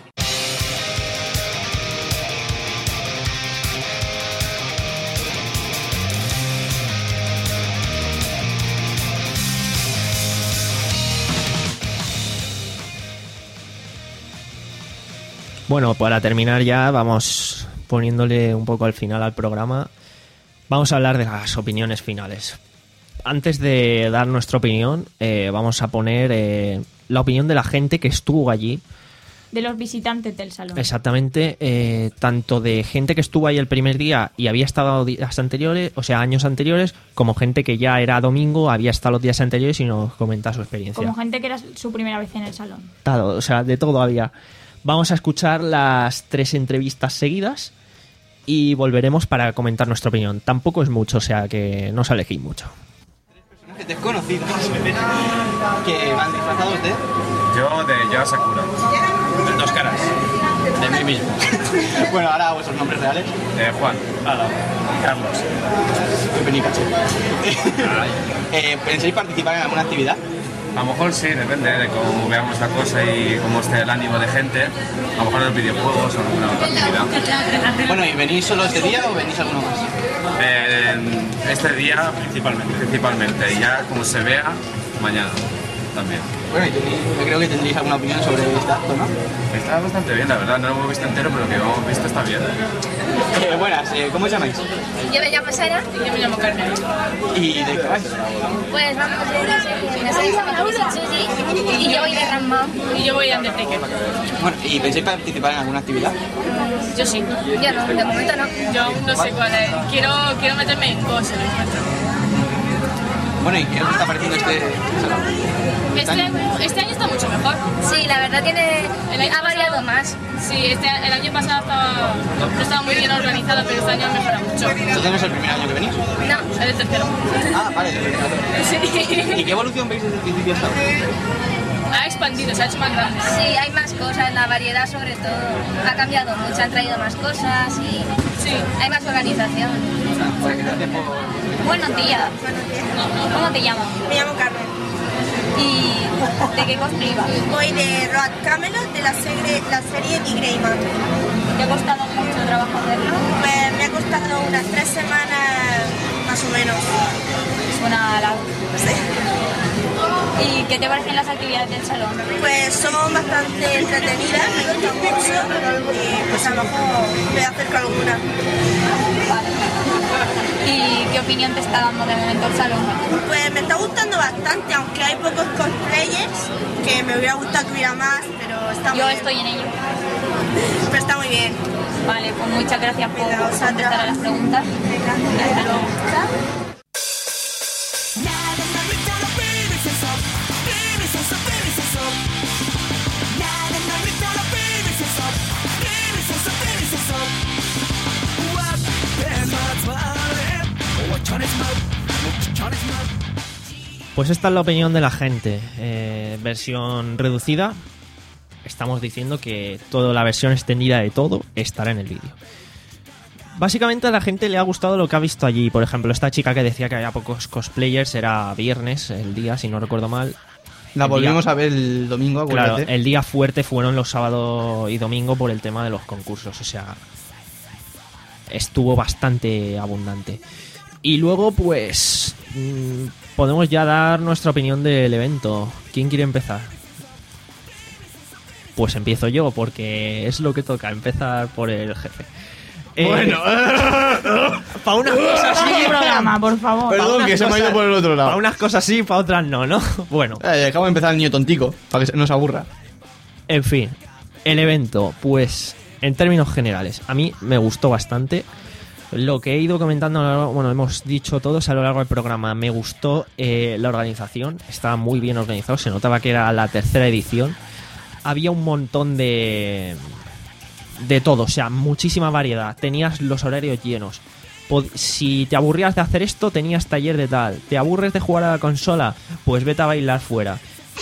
Bueno, para terminar ya, vamos poniéndole un poco al final al programa. Vamos a hablar de las opiniones finales. Antes de dar nuestra opinión, eh, vamos a poner eh, la opinión de la gente que estuvo allí. De los visitantes del salón. Exactamente, eh, tanto de gente que estuvo ahí el primer día y había estado días anteriores, o sea, años anteriores, como gente que ya era domingo, había estado los días anteriores y nos comenta su experiencia. Como gente que era su primera vez en el salón. Todo, o sea, de todo había. Vamos a escuchar las tres entrevistas seguidas y volveremos para comentar nuestra opinión. Tampoco es mucho, o sea que no os alejéis mucho. Personajes desconocidos que van disfrazados de... Yo de Yao Sakura. De dos caras. de mí mismo. Bueno, ahora vuestros nombres reales. Eh, Juan. Ala. Carlos. Pepe Nicache. eh, ¿Pensáis participar en alguna actividad? A lo mejor sí, depende de cómo veamos la cosa y cómo esté el ánimo de gente. A lo mejor en los videojuegos o en alguna otra actividad. Bueno, ¿y venís solo este día o venís alguno más? Eh, este día principalmente. Principalmente. Y ya como se vea, mañana también. Bueno, y tenéis, yo creo que tendréis alguna opinión sobre este acto, ¿no? Está bastante bien, la verdad. No lo hemos visto entero, pero lo que hemos visto está bien. Eh, buenas, eh, ¿cómo os llamáis? Yo me llamo Sara y yo me llamo Carmen. ¿Y de qué vais? Pues vamos a hacer la serie Sushi y yo voy de Ramma. Y yo voy de Undertaker. Bueno, ¿y pensáis participar en alguna actividad? Yo sí. Yo no, de momento no. Yo aún no sé cuál es. Quiero, quiero meterme en cosas. Bueno, ¿y qué os está pareciendo este salón? Este, este año está mucho mejor. Sí, la verdad tiene El año ha variado pasado- más. Sí, este, el año pasado estaba, no estaba muy bien organizado, pero este año ha mejorado mucho. ¿Entonces no es el primer año que venís? No, es el tercero. Ah, vale. Sí. ¿Y qué evolución veis desde el principio hasta ahora? Ha expandido, se ha hecho más grande. Sí, hay más cosas, la variedad sobre todo ha cambiado mucho, han traído más cosas y Sí. hay más organización. Pues gracias por... Buenos días. ¿Cómo te llamas? Me llamo Carmen. ¿Y de qué cosplay vas? Voy de Road Camelot de la serie, la serie The Greyman. ¿Te ha costado mucho trabajo hacerlo? Pues me ha costado unas tres semanas más o menos. Suena a la... Sí. ¿Y qué te parecen las actividades del salón? Pues son bastante entretenidas, me gustan mucho y pues a lo mejor me acerco a alguna. Vale. ¿Y qué opinión te está dando de momento el salón? Pues me está gustando bastante, aunque hay pocos cosplayers, que me hubiera gustado que hubiera más, pero está muy Yo bien. estoy en ello. Pero está muy bien. Vale, pues muchas gracias por Venga, vosotras. contestar a las preguntas. Hasta luego. Pues esta es la opinión de la gente. Eh, versión reducida. Estamos diciendo que toda la versión extendida de todo estará en el vídeo. Básicamente a la gente le ha gustado lo que ha visto allí. Por ejemplo, esta chica que decía que había pocos cosplayers, era viernes el día, si no recuerdo mal. La El volvimos día- a ver el domingo, Claro, acuérdate. el día fuerte fueron los sábado y domingo por el tema de los concursos, o sea, estuvo bastante abundante. Y luego, pues, mm, podemos ya dar nuestra opinión del evento. ¿Quién quiere empezar? Pues empiezo yo, porque es lo que toca, empezar por el jefe. Eh, Bueno. para unas cosas Vamos sí, al programa, por favor. Perdón, pa' unas que se me ha cosas- ido por el otro lado. Para unas cosas sí, para otras no, ¿no? Bueno. Eh, acabo de empezar el niño tontico, para que no se aburra. En fin, el evento, pues, en términos generales, a mí me gustó bastante. Lo que he ido comentando, a lo largo- bueno, hemos dicho todos a lo largo del programa, me gustó eh, la organización, estaba muy bien organizado, se notaba que era la tercera edición. Había un montón de... de todo, o sea, muchísima variedad. Tenías los horarios llenos. Pod- Si te aburrías de hacer esto, tenías taller de tal. ¿Te aburres de jugar a la consola? Pues vete a bailar fuera.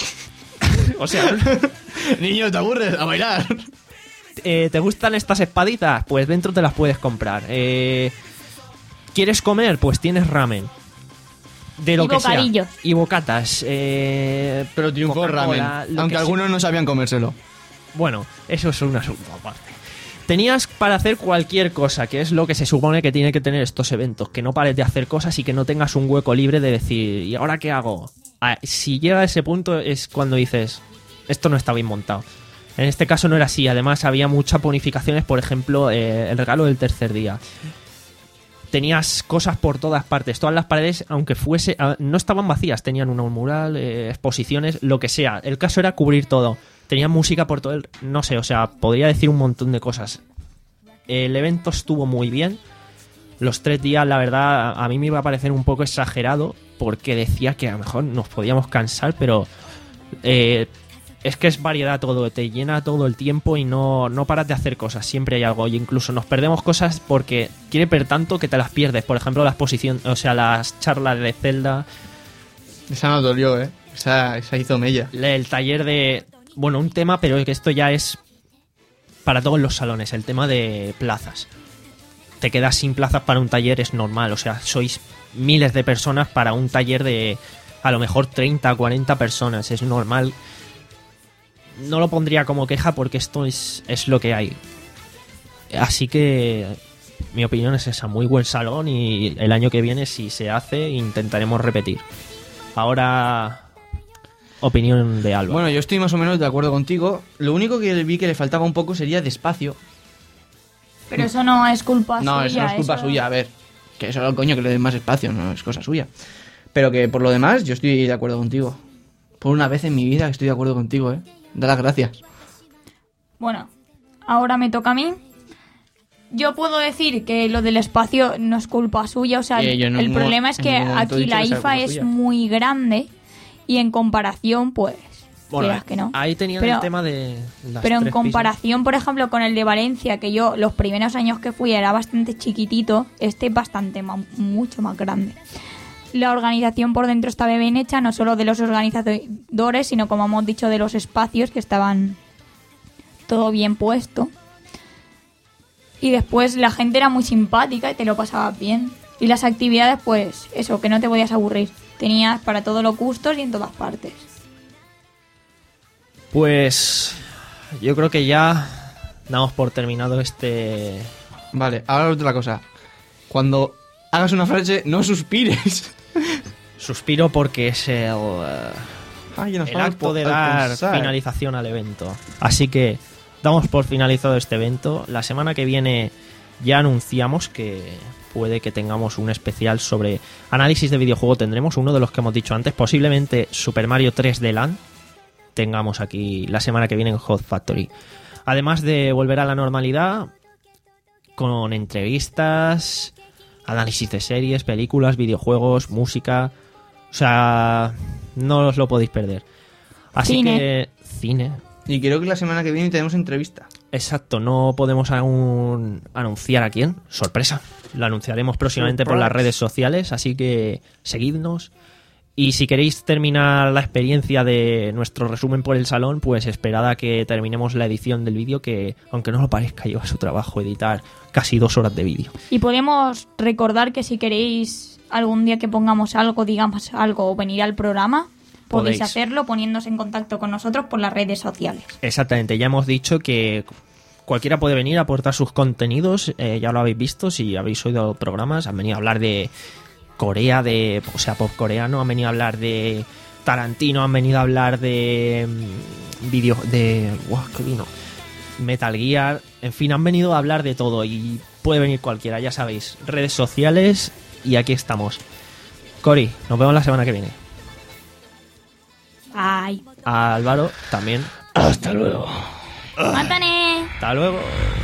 O sea... Niño, ¿te aburres? A bailar. Eh, ¿te gustan estas espaditas? Pues dentro te las puedes comprar. Eh, ¿Quieres comer? Pues tienes ramen. De lo Y que bocadillos. sea. Y bocatas. Eh, Pero triunfó el Coca-Cola, ramen. lo Aunque que algunos no sabían comérselo. Bueno, eso es un asunto aparte. Tenías para hacer cualquier cosa, que es lo que se supone que tiene que tener estos eventos. Que no pares de hacer cosas y que no tengas un hueco libre de decir, ¿y ahora qué hago? Ah, si llega a ese punto es cuando dices, esto no está bien montado. En este caso no era así. Además había muchas bonificaciones, por ejemplo, eh, el regalo del tercer día. Tenías cosas por todas partes. Todas las paredes, aunque fuese... ah, no estaban vacías. Tenían un mural, eh, exposiciones, lo que sea. El caso era cubrir todo. Tenían música por todo el... No sé, o sea, podría decir un montón de cosas. El evento estuvo muy bien. Los tres días, la verdad, a mí me iba a parecer un poco exagerado, porque decía que a lo mejor nos podíamos cansar, pero... Eh, es que es variedad todo, te llena todo el tiempo y no, no paras de hacer cosas, siempre hay algo, y incluso nos perdemos cosas porque quiere ver tanto que te las pierdes. Por ejemplo, la exposición, o sea, las charlas de Zelda, Esa nos dolió, ¿eh? Esa, esa hizo mella. el taller de... Bueno, un tema, pero que esto ya es para todos los salones, el tema de plazas. Te quedas sin plazas para un taller, es normal, o sea, sois miles de personas para un taller de a lo mejor treinta, cuarenta personas, es normal. No lo pondría como queja porque esto es, es lo que hay. Así que mi opinión es esa, muy buen salón, y el año que viene, si se hace, intentaremos repetir. Ahora, opinión de Alba. Bueno, yo estoy más o menos de acuerdo contigo. Lo único que vi que le faltaba un poco sería de espacio. Pero eso no es culpa suya. No, eso no es culpa eso- suya. A ver, que solo coño que le den más espacio, no es cosa suya. Pero que por lo demás, yo estoy de acuerdo contigo. Por una vez en mi vida que estoy de acuerdo contigo, ¿eh? Da las gracias. Bueno, ahora me toca a mí. Yo puedo decir que lo del espacio no es culpa suya, o sea, Eh, yo en el ningún- problema es en que ningún momento he aquí dicho la que sea I F A culpa es suya. muy grande y en comparación, pues, Bueno, quieras que no. ahí tenían Pero- el tema de las Pero en tres comparación, por ejemplo, con el de Valencia, que yo los primeros años que fui era bastante chiquitito, este es bastante ma- mucho más grande. La organización por dentro estaba bien hecha, no solo de los organizadores, sino como hemos dicho, de los espacios, que estaban todo bien puesto. Y después la gente era muy simpática y te lo pasabas bien. Y las actividades, pues eso, que no te podías aburrir. Tenías para todos los gustos y en todas partes. Pues yo creo que ya damos por terminado este... Vale, ahora otra cosa. Cuando hagas una frase, no suspires. Suspiro porque es el... eh, Ay, nos el van a acto po- de a dar pulsar. finalización al evento. Así que damos por finalizado este evento. La semana que viene ya anunciamos que puede que tengamos un especial sobre análisis de videojuego. Tendremos uno de los que hemos dicho antes, posiblemente Super Mario tres D Land. Tengamos aquí la semana que viene en Hot Factory. Además de volver a la normalidad con entrevistas, análisis de series, películas, videojuegos, música. O sea, no os lo podéis perder. Así Cine. que cine. Y creo que la semana que viene tenemos entrevista. Exacto, no podemos aún anunciar a quién. Sorpresa. Lo anunciaremos próximamente por Surprise. las redes sociales, así que seguidnos. Y si queréis terminar la experiencia de nuestro resumen por el salón, pues esperad a que terminemos la edición del vídeo, que aunque no lo parezca, lleva su trabajo editar casi dos horas de vídeo. Y podemos recordar que si queréis algún día que pongamos algo, digamos algo, o venir al programa, podéis, Podéis. hacerlo poniéndose en contacto con nosotros por las redes sociales. Exactamente, ya hemos dicho que cualquiera puede venir a aportar sus contenidos, eh, ya lo habéis visto, si habéis oído programas, han venido a hablar de Corea, de, o sea, pop coreano, han venido a hablar de Tarantino, han venido a hablar de mm, vídeo, de, wow, qué vino, Metal Gear, en fin, han venido a hablar de todo y puede venir cualquiera, ya sabéis, redes sociales y aquí estamos. Cori, nos vemos la semana que viene. Bye. A Álvaro también. Hasta luego. ¡Mátane! Hasta luego.